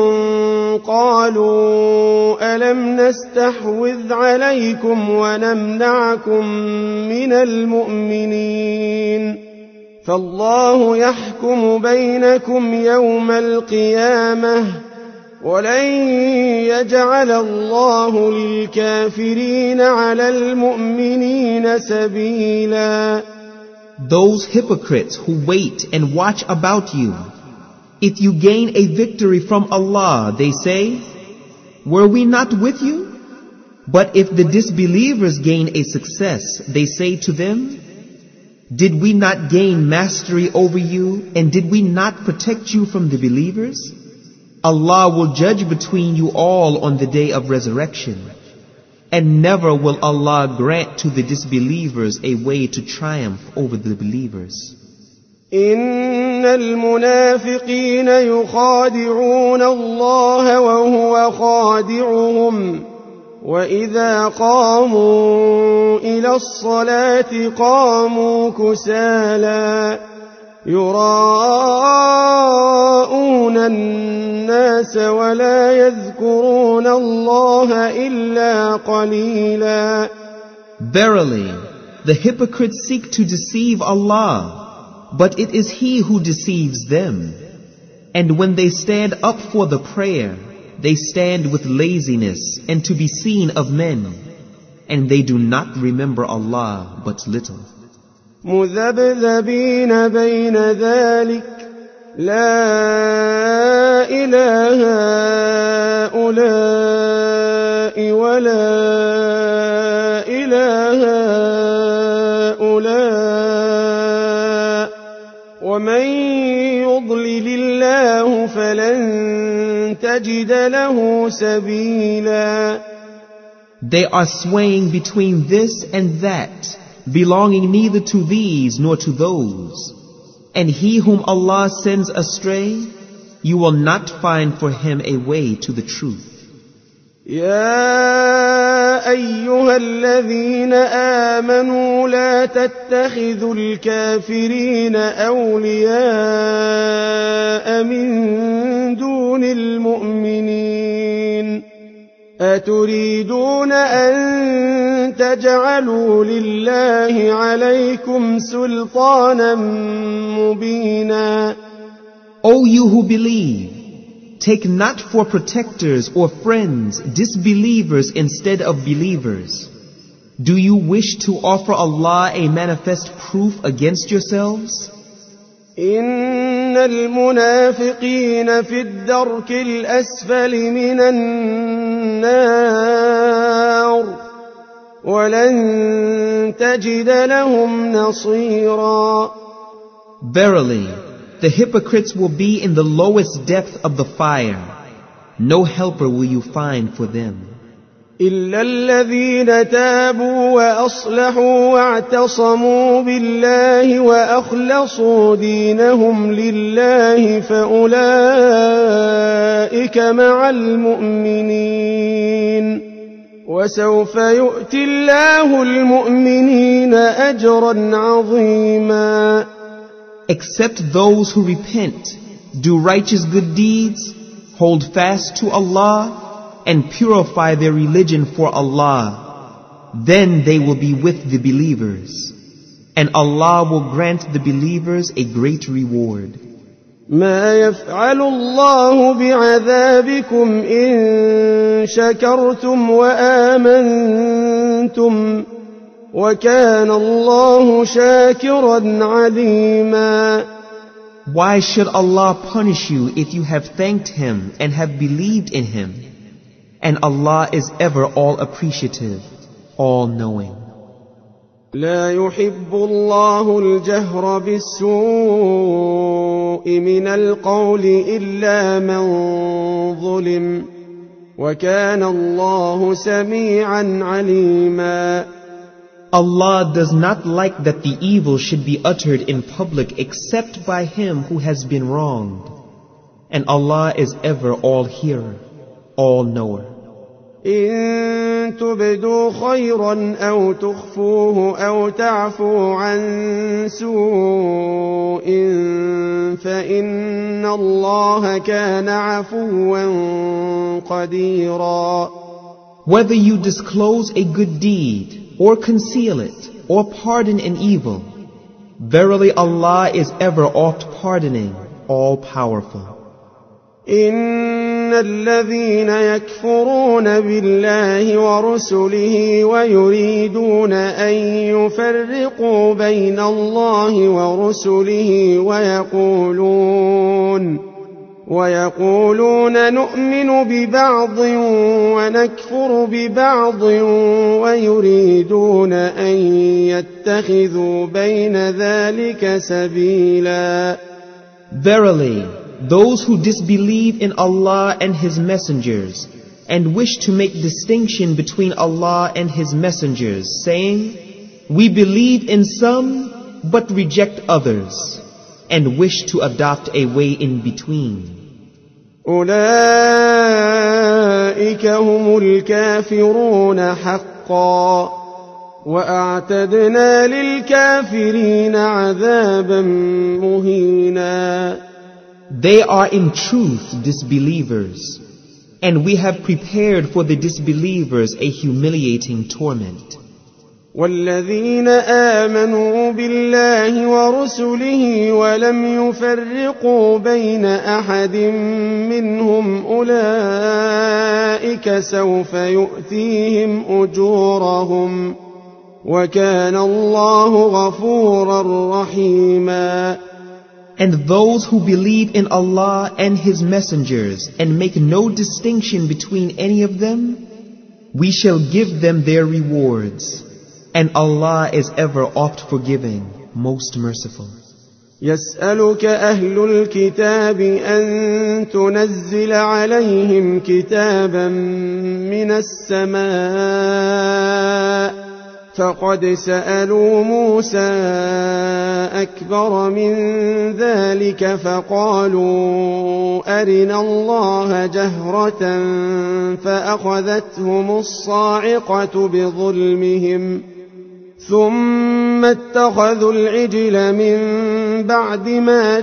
قالوا ألم نستحوذ عليكم ونمنعكم من المؤمنين فالله يحكم بينكم يوم القيامة ولن يجعل الله للكافرين على المؤمنين سبيلا. Those hypocrites who wait and watch about you, if you gain a victory from Allah, they say, were we not with you? But if the disbelievers gain a success, they say to them, did we not gain mastery over you, and did we not protect you from the believers? Allah will judge between you all on the day of resurrection. And never will Allah grant to the disbelievers a way to triumph over the believers. إن المنافقين يخادعون الله وهو خادعهم وإذا قاموا إلى الصلاة قاموا كسالى يراءون الناس ولا يذكرون الله إلا قليلا. Verily, the hypocrites seek to deceive Allah, but it is He who deceives them. And when they stand up for the prayer, they stand with laziness and to be seen of men, and they do not remember Allah but little. مذبذبين بين ذلك لا إله هؤلاء ولا إله هؤلاء ومن يضلل الله فلن تجد له سبيلا. They are swaying between this and that, belonging neither to these nor to those. And he whom Allah sends astray, you will not find for him a way to the truth. يا أيها الذين آمنوا لا تتخذوا الكافرين أولياء من دون المؤمنين أتريدون أن تجعلوا لله عليكم سلطانا مبينا. O you who believe, take not for protectors or friends disbelievers instead of believers. Do you wish to offer Allah a manifest proof against yourselves? إن المنافقين في الدرك الأسفل من النار ولن تجد لهم نصيرا. Verily, the hypocrites will be in the lowest depth of the fire. No helper will you find for them. إلا الذين تابوا وأصلحوا واعتصموا بالله وأخلصوا دينهم لله فأولئك مع المؤمنين وسوف يؤتي الله المؤمنين أجرا عظيما. Except those who repent, do righteous good deeds, hold fast to Allah, and purify their religion for Allah, then they will be with the believers, and Allah will grant the believers a great reward. ما يفعل الله بعذابكم إن شكرتم وآمنتم وكان الله شاكرا عليما. Why should Allah punish you if you have thanked Him and have believed in Him? And Allah is ever all appreciative, all knowing. لا يحب الله الجهر بالسوء من القول إلا من ظلم وكان الله سميعا عليما. Allah does not like that the evil should be uttered in public except by him who has been wronged. And Allah is ever all hearer, all knower. إن تبدوا خيرا أو تخفوه أو تعفوا عن سوء فإن الله كان عفوا قديرا. Whether you disclose a good deed or conceal it or pardon an evil, verily Allah is ever oft pardoning, all powerful. إن الذين يكفرون بالله ورسله ويريدون أن يفرقوا بين الله ورسله ويقولون نؤمن ببعض ونكفر ببعض ويريدون أن يتخذوا بين ذلك سبيلا. Verily, those who disbelieve in Allah and His messengers and wish to make distinction between Allah and His messengers, saying, we believe in some but reject others, and wish to adopt a way in between. أولئك هم الكافرون حقا وأعتدنا للكافرين عذابا مهينا. They are in truth disbelievers, and we have prepared for the disbelievers a humiliating torment. والذين آمنوا بالله ورسله ولم يفرقوا بين أحد منهم أولئك سوف يؤتيهم أجورهم وكان الله غفورا رحيما. And those who believe in Allah and His messengers and make no distinction between any of them, we shall give them their rewards. And Allah is ever oft forgiving, most merciful. يسألك أهل الكتاب أن تنزل عليهم كتابا من السماء فقد سألوا موسى أكبر من ذلك فقالوا أرنا الله جهرة فأخذتهم الصاعقة بظلمهم ثم اتخذوا العجل من بعد ما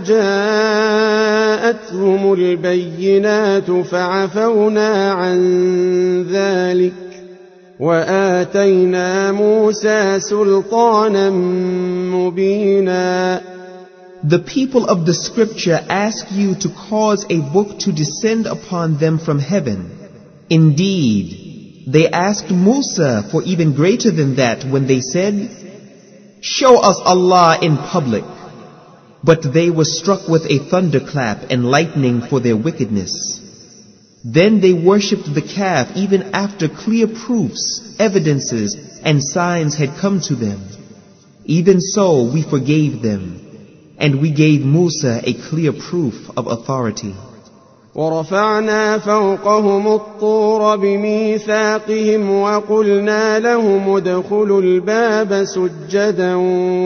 جاءتهم البينات فعفونا عن ذلك وآتينا موسى سلطانا مبينا. The people of the scripture ask you to cause a book to descend upon them from heaven. Indeed, they asked Musa for even greater than that when they said, "Show us Allah in public." But they were struck with a thunderclap and lightning for their wickedness. Then they worshipped the calf even after clear proofs, evidences, and signs had come to them. Even so we forgave them, and we gave Musa a clear proof of authority. ورفعنا فوقهم الطور بميثاقهم وقلنا لهم ادخلوا الباب سجدا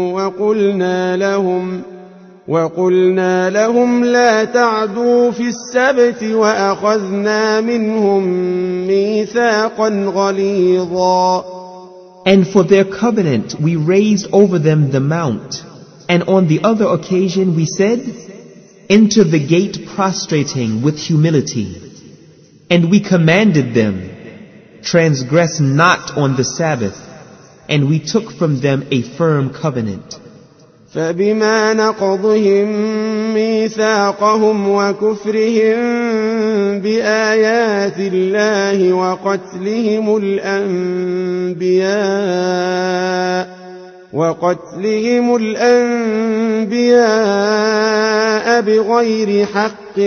وقلنا لهم لا تعدوا في السبت وأخذنا منهم ميثاقا غليظا. And for their covenant we raised over them the mount, and on the other occasion we said, enter the gate prostrating with humility. And we commanded them, transgress not on the Sabbath, and we took from them a firm covenant. فبما نقضهم ميثاقهم وكفرهم بآيات الله وقتلهم الأنبياء بغير حق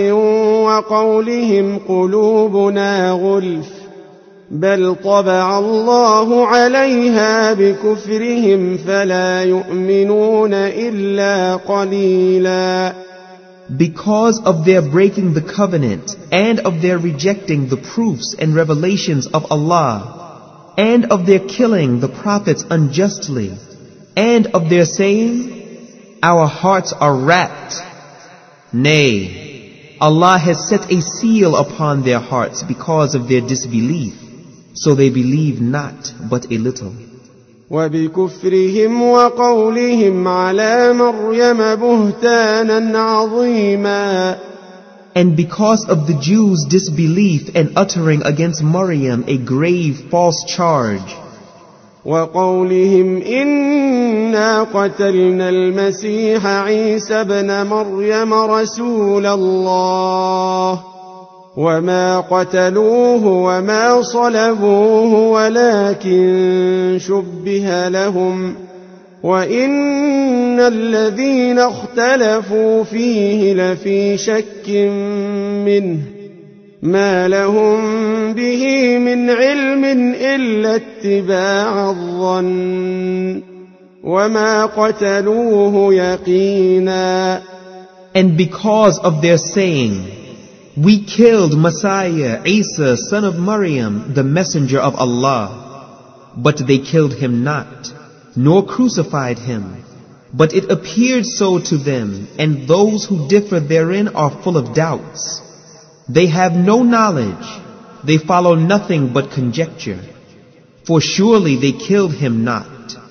وقولهم قلوبنا غلف بل طبع الله عليها بكفرهم فلا يؤمنون إلا قليلا. Because of their breaking the covenant and of their rejecting the proofs and revelations of Allah, and of their killing the prophets unjustly, and of their saying, our hearts are wrapped. Nay, Allah has set a seal upon their hearts because of their disbelief, so they believe not but a little. وبكفرهم وقولهم على مريم بهتانا عظيما. And because of the Jews' disbelief and uttering against Maryam a grave false charge. وقولهم إنا قتلنا المسيح عيسى ابن مريم رسول الله وما قتلوه وما صلبوه ولكن شبه لهم وإن الذين اختلفوا فيه لفي شك منه ما لهم به من علم إلا اتباع الظن وما قتلوه يقينا. And because of their saying, we killed Messiah, Isa, son of Maryam, the messenger of Allah, but they killed him not, nor crucified him, but it appeared so to them, and those who differ therein are full of doubts. They have no knowledge, they follow nothing but conjecture, for surely they killed him not.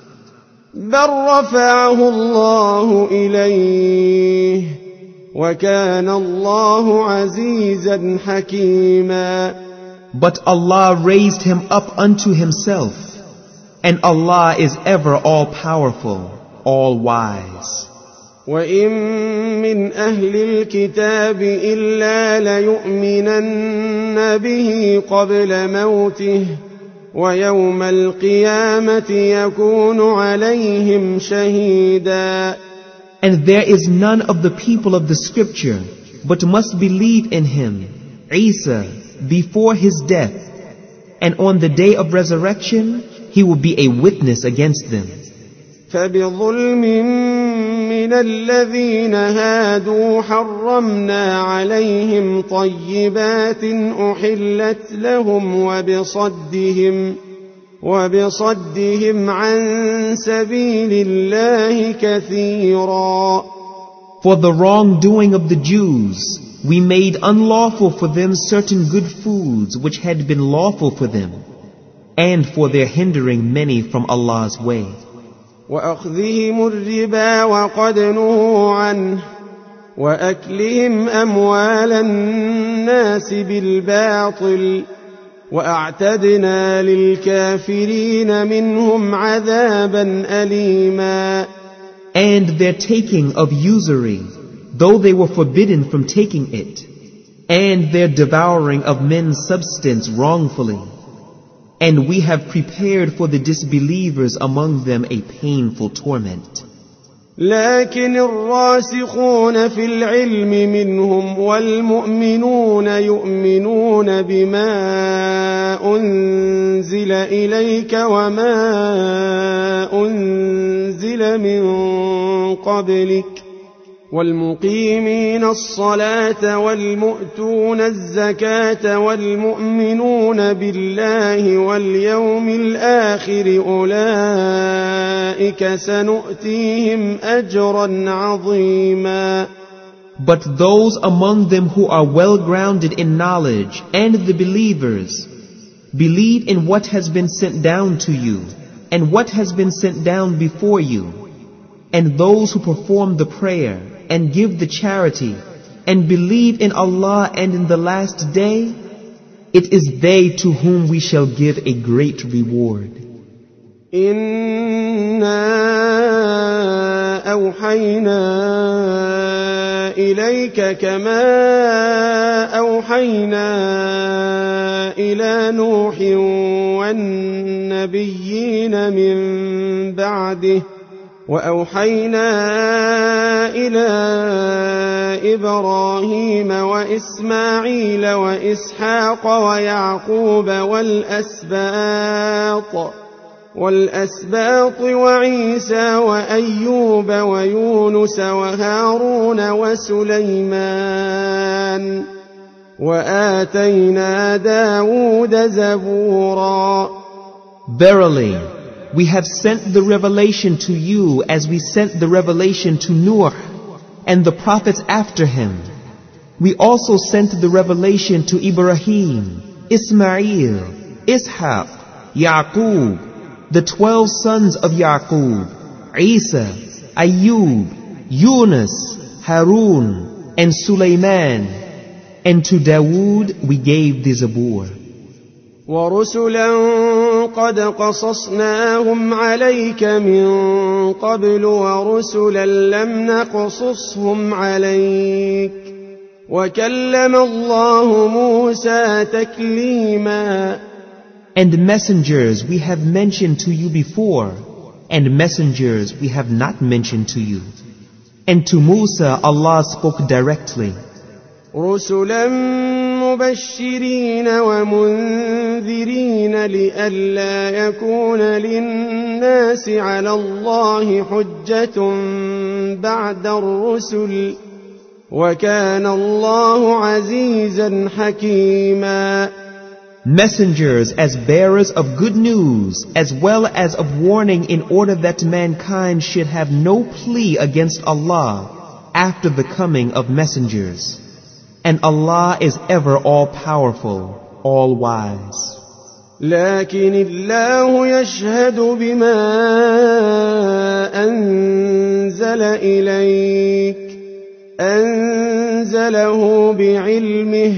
بل رفعه الله إليه وكان الله عزيزا حكيما. But Allah raised him up unto himself, and Allah is ever all-powerful, all-wise. وَإِن مِّنْ أَهْلِ الْكِتَابِ إِلَّا لَيُؤْمِنَنَّ بِهِ قَبْلَ مَوْتِهِ وَيَوْمَ الْقِيَامَةِ يَكُونُ عَلَيْهِمْ شَهِيدًا. And there is none of the people of the scripture, but must believe in him, Isa, before his death, and on the day of resurrection, he will be a witness against them. فبظلم من الذين هادوا حرمنا عليهم طيبات أحلت لهم وبصدهم عن سبيل الله كثيرا. For the wrongdoing of the Jews, we made unlawful for them certain good foods which had been lawful for them, and for their hindering many from Allah's way. وأخذهم الربا وقد نهوا عنه وأكلهم أموال الناس بالباطل وأعتدنا للكافرين منهم عذابا أليما. And their taking of usury, though they were forbidden from taking it, and their devouring of men's substance wrongfully. And we have prepared for the disbelievers among them a painful torment. لكن الراسخون في العلم منهم والمؤمنون يؤمنون بما أنزل إليك وما أنزل من قبلك والمقيمين الصلاة والمؤتون الزكاة والمؤمنون بالله واليوم الآخر أولئك سنؤتيهم أجرا عظيما. But those among them who are well grounded in knowledge and the believers believe in what has been sent down to you and what has been sent down before you, and those who perform the prayer and give the charity and believe in Allah and in the last day, it is they to whom we shall give a great reward. إِنَّا أَوْحَيْنَا إِلَيْكَ كَمَا أَوْحَيْنَا إِلَى نُوحٍ وَالنَّبِيِّينَ مِن بَعْدِهِ وأوحينا إلى إبراهيم وإسماعيل وإسحاق ويعقوب والأسباط وعيسى وأيوب ويونس وهارون وسليمان وآتينا داود زبورا. Verily, we have sent the revelation to you as we sent the revelation to Nuh and the prophets after him. We also sent the revelation to Ibrahim, Ismail, Ishaq, Yaqub, the 12 sons of Yaqub, Isa, Ayub, Yunus, Harun, and Sulaiman. And to Dawood we gave the Zabur. ورسلا قد قصصناهم عليك من قبل ورسلا لم نقصصهم عليك وكلم الله موسى تكليما. And messengers we have mentioned to you before, and messengers we have not mentioned to you. And to Musa Allah spoke directly. رسلا مبشرين ومنذرين لئلا يكون للناس على الله حجة بعد الرسل وكان الله عزيزا حكيما. Messengers as bearers of good news as well as of warning, in order that mankind should have no plea against Allah after the coming of messengers. And Allah is ever all-powerful, all-wise. لكن الله يشهد بما أنزل إليك أنزله بعلمه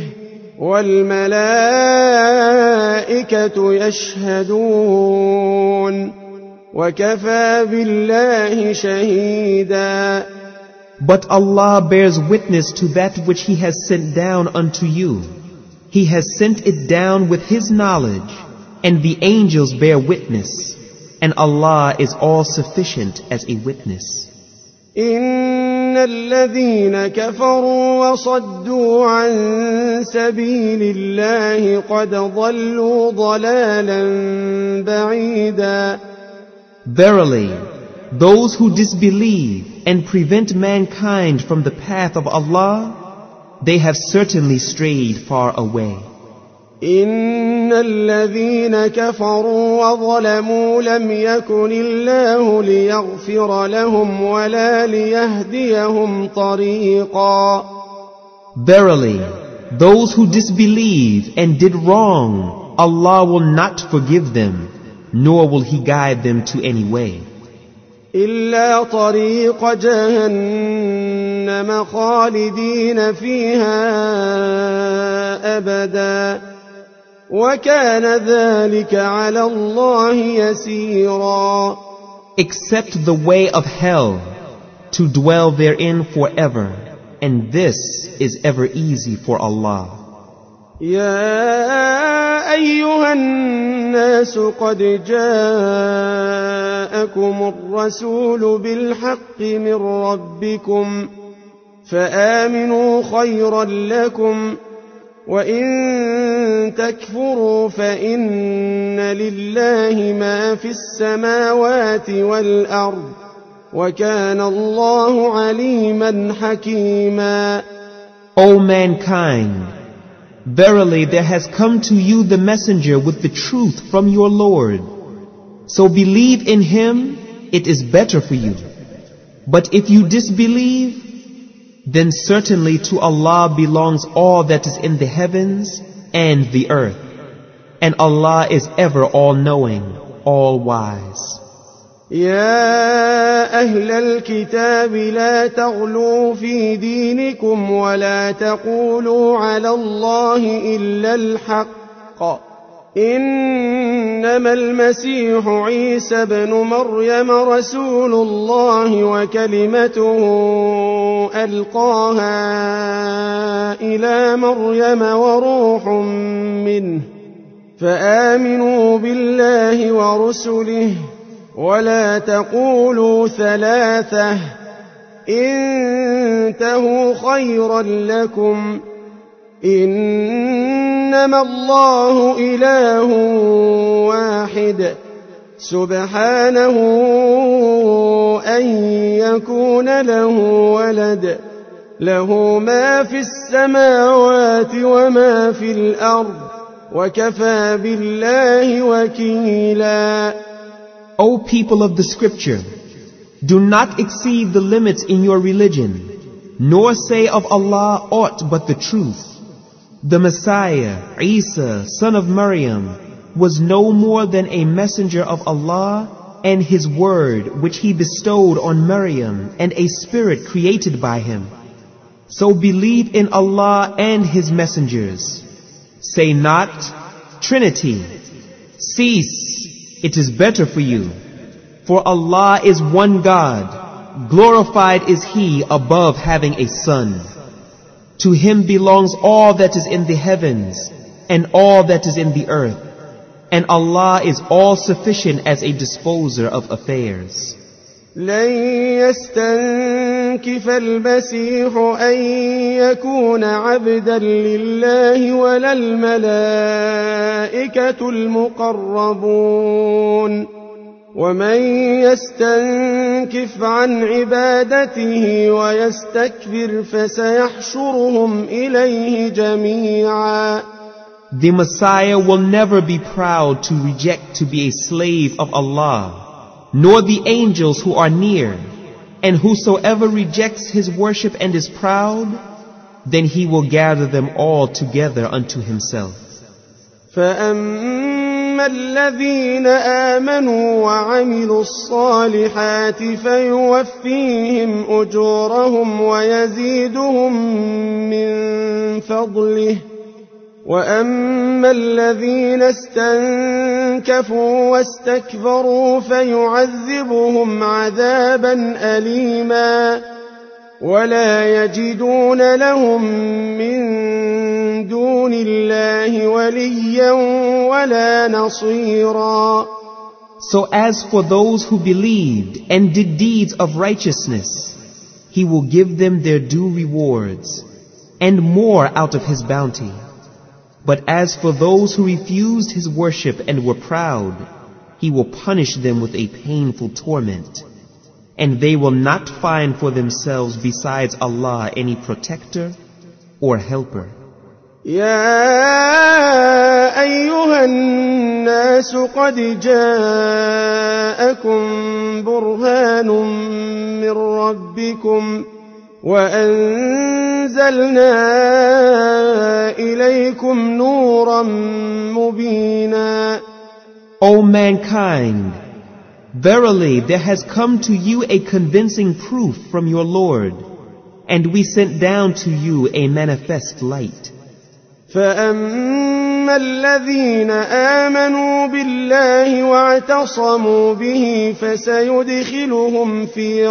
والملائكة يشهدون وكفى بالله شهيدا. But Allah bears witness to that which He has sent down unto you. He has sent it down with His knowledge, and the angels bear witness, and Allah is all sufficient as a witness. الذين كفروا وصدوا عن سبيل الله قد ضلوا ضلالا بعيدا. Verily, those who disbelieve and prevent mankind from the path of Allah, they have certainly strayed far away. إن الذين كفروا وظلموا لم يكن الله ليغفر لهم ولا ليهديهم طريقا. Verily, those who disbelieve and did wrong, Allah will not forgive them, nor will He guide them to any way. إلا طريق جهنم خالدين فيها أبدا وكان ذلك على الله يسيرا. Except the way of hell, to dwell therein forever, and this is ever easy for Allah. يا أيها الناس قد جاءكم الرسول بالحق من ربكم فآمنوا خيرا لكم وإن تكفروا فإن لله ما في السماوات والأرض وكان الله عليما حكيما. O mankind, verily there has come to you the messenger with the truth from your Lord. So believe in him, it is better for you. But if you disbelieve, then certainly to Allah belongs all that is in the heavens and the earth. And Allah is ever all-knowing, all-wise. يا أهل الكتاب لا تغلوا في دينكم ولا تقولوا على الله إلا الحق إنما المسيح عيسى بن مريم رسول الله وكلمته ألقاها إلى مريم وروح منه فآمنوا بالله ورسله ولا تقولوا ثلاثة انتهوا خيرا لكم إنما الله إله واحد سبحانه أن يكون له ولد له ما في السماوات وما في الأرض وكفى بالله وكيلا. O people of the scripture, do not exceed the limits in your religion, nor say of Allah aught but the truth. The Messiah, Isa, son of Maryam, was no more than a messenger of Allah and His word which He bestowed on Maryam and a spirit created by Him. So believe in Allah and His messengers. Say not, Trinity. Cease. It is better for you. For Allah is one God. Glorified is He above having a son. To Him belongs all that is in the heavens and all that is in the earth. And Allah is all sufficient as a disposer of affairs. لن يستنكف المسيح أن يكون عبدا لله ولا الملائكة المقربون ومن يستنكف عن عبادته ويستكبر فسيحشرهم إليه جميعا. The Messiah will never be proud to reject to be a slave of Allah, nor the angels who are near, and whosoever rejects His worship and is proud, then He will gather them all together unto Himself. فأما الذين آمنوا وعملوا الصالحات فيوفيهم أجورهم ويزيدهم من فضله وأما الذين استنكفوا واستكبروا فيعذبهم عذابا أليما ولا يجدون لهم من دون الله وليا ولا نصيرا. So as for those who believed and did deeds of righteousness, He will give them their due rewards, and more out of His bounty. But as for those who refused His worship and were proud, He will punish them with a painful torment, and they will not find for themselves besides Allah any protector or helper. يا أيها الناس قد جاءكم برهان من ربكم وأنزلنا إليكم نورا مبينا. O mankind, verily there has come to you a convincing proof from your Lord, and we sent down to you a manifest light. فأما الذين آمنوا بالله واعتصموا به فسيدخلهم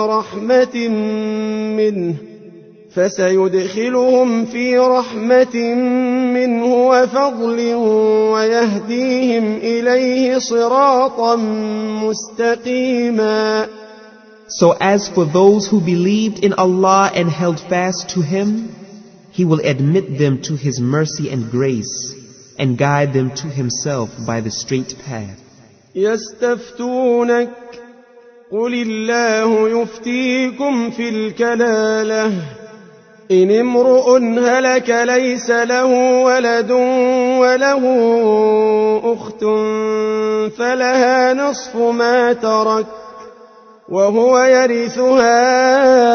في رحمة منه وفضل ويهديهم إليه صراطا مستقيما. So as for those who believed in Allah and held fast to Him, He will admit them to His mercy and grace and guide them to Himself by the straight path. يستفتونك قل الله يفتيكم في الكلالة إن امرؤ هلك ليس له ولد وله أخت فلها نصف ما ترك وهو يرثها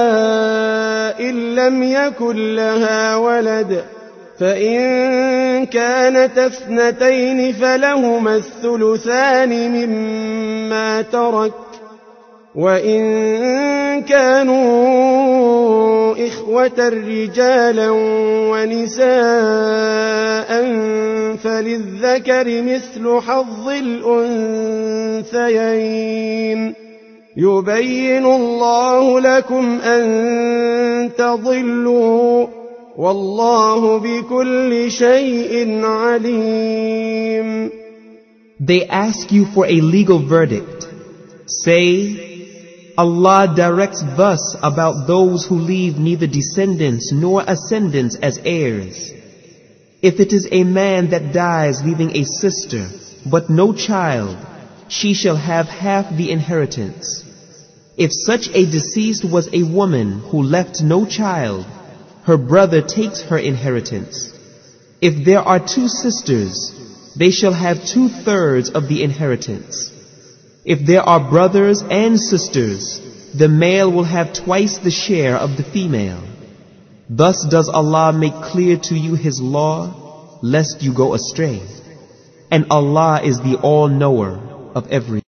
إن لم يكن لها ولد فإن كانت اثنتين فلهما الثلثان مما ترك وإن كانوا إخوة رجالا ونساء فللذكر مثل حظ الأنثيين يبين الله لكم أن تضلوا والله بكل شيء عليم. They ask you for a legal verdict. Say, Allah directs thus about those who leave neither descendants nor ascendants as heirs. If it is a man that dies leaving a sister, but no child, she shall have half the inheritance. If such a deceased was a woman who left no child, her brother takes her inheritance. If there are two sisters, they shall have 2/3 of the inheritance. If there are brothers and sisters, the male will have twice the share of the female. Thus does Allah make clear to you His law, lest you go astray. And Allah is the all-knower of everything.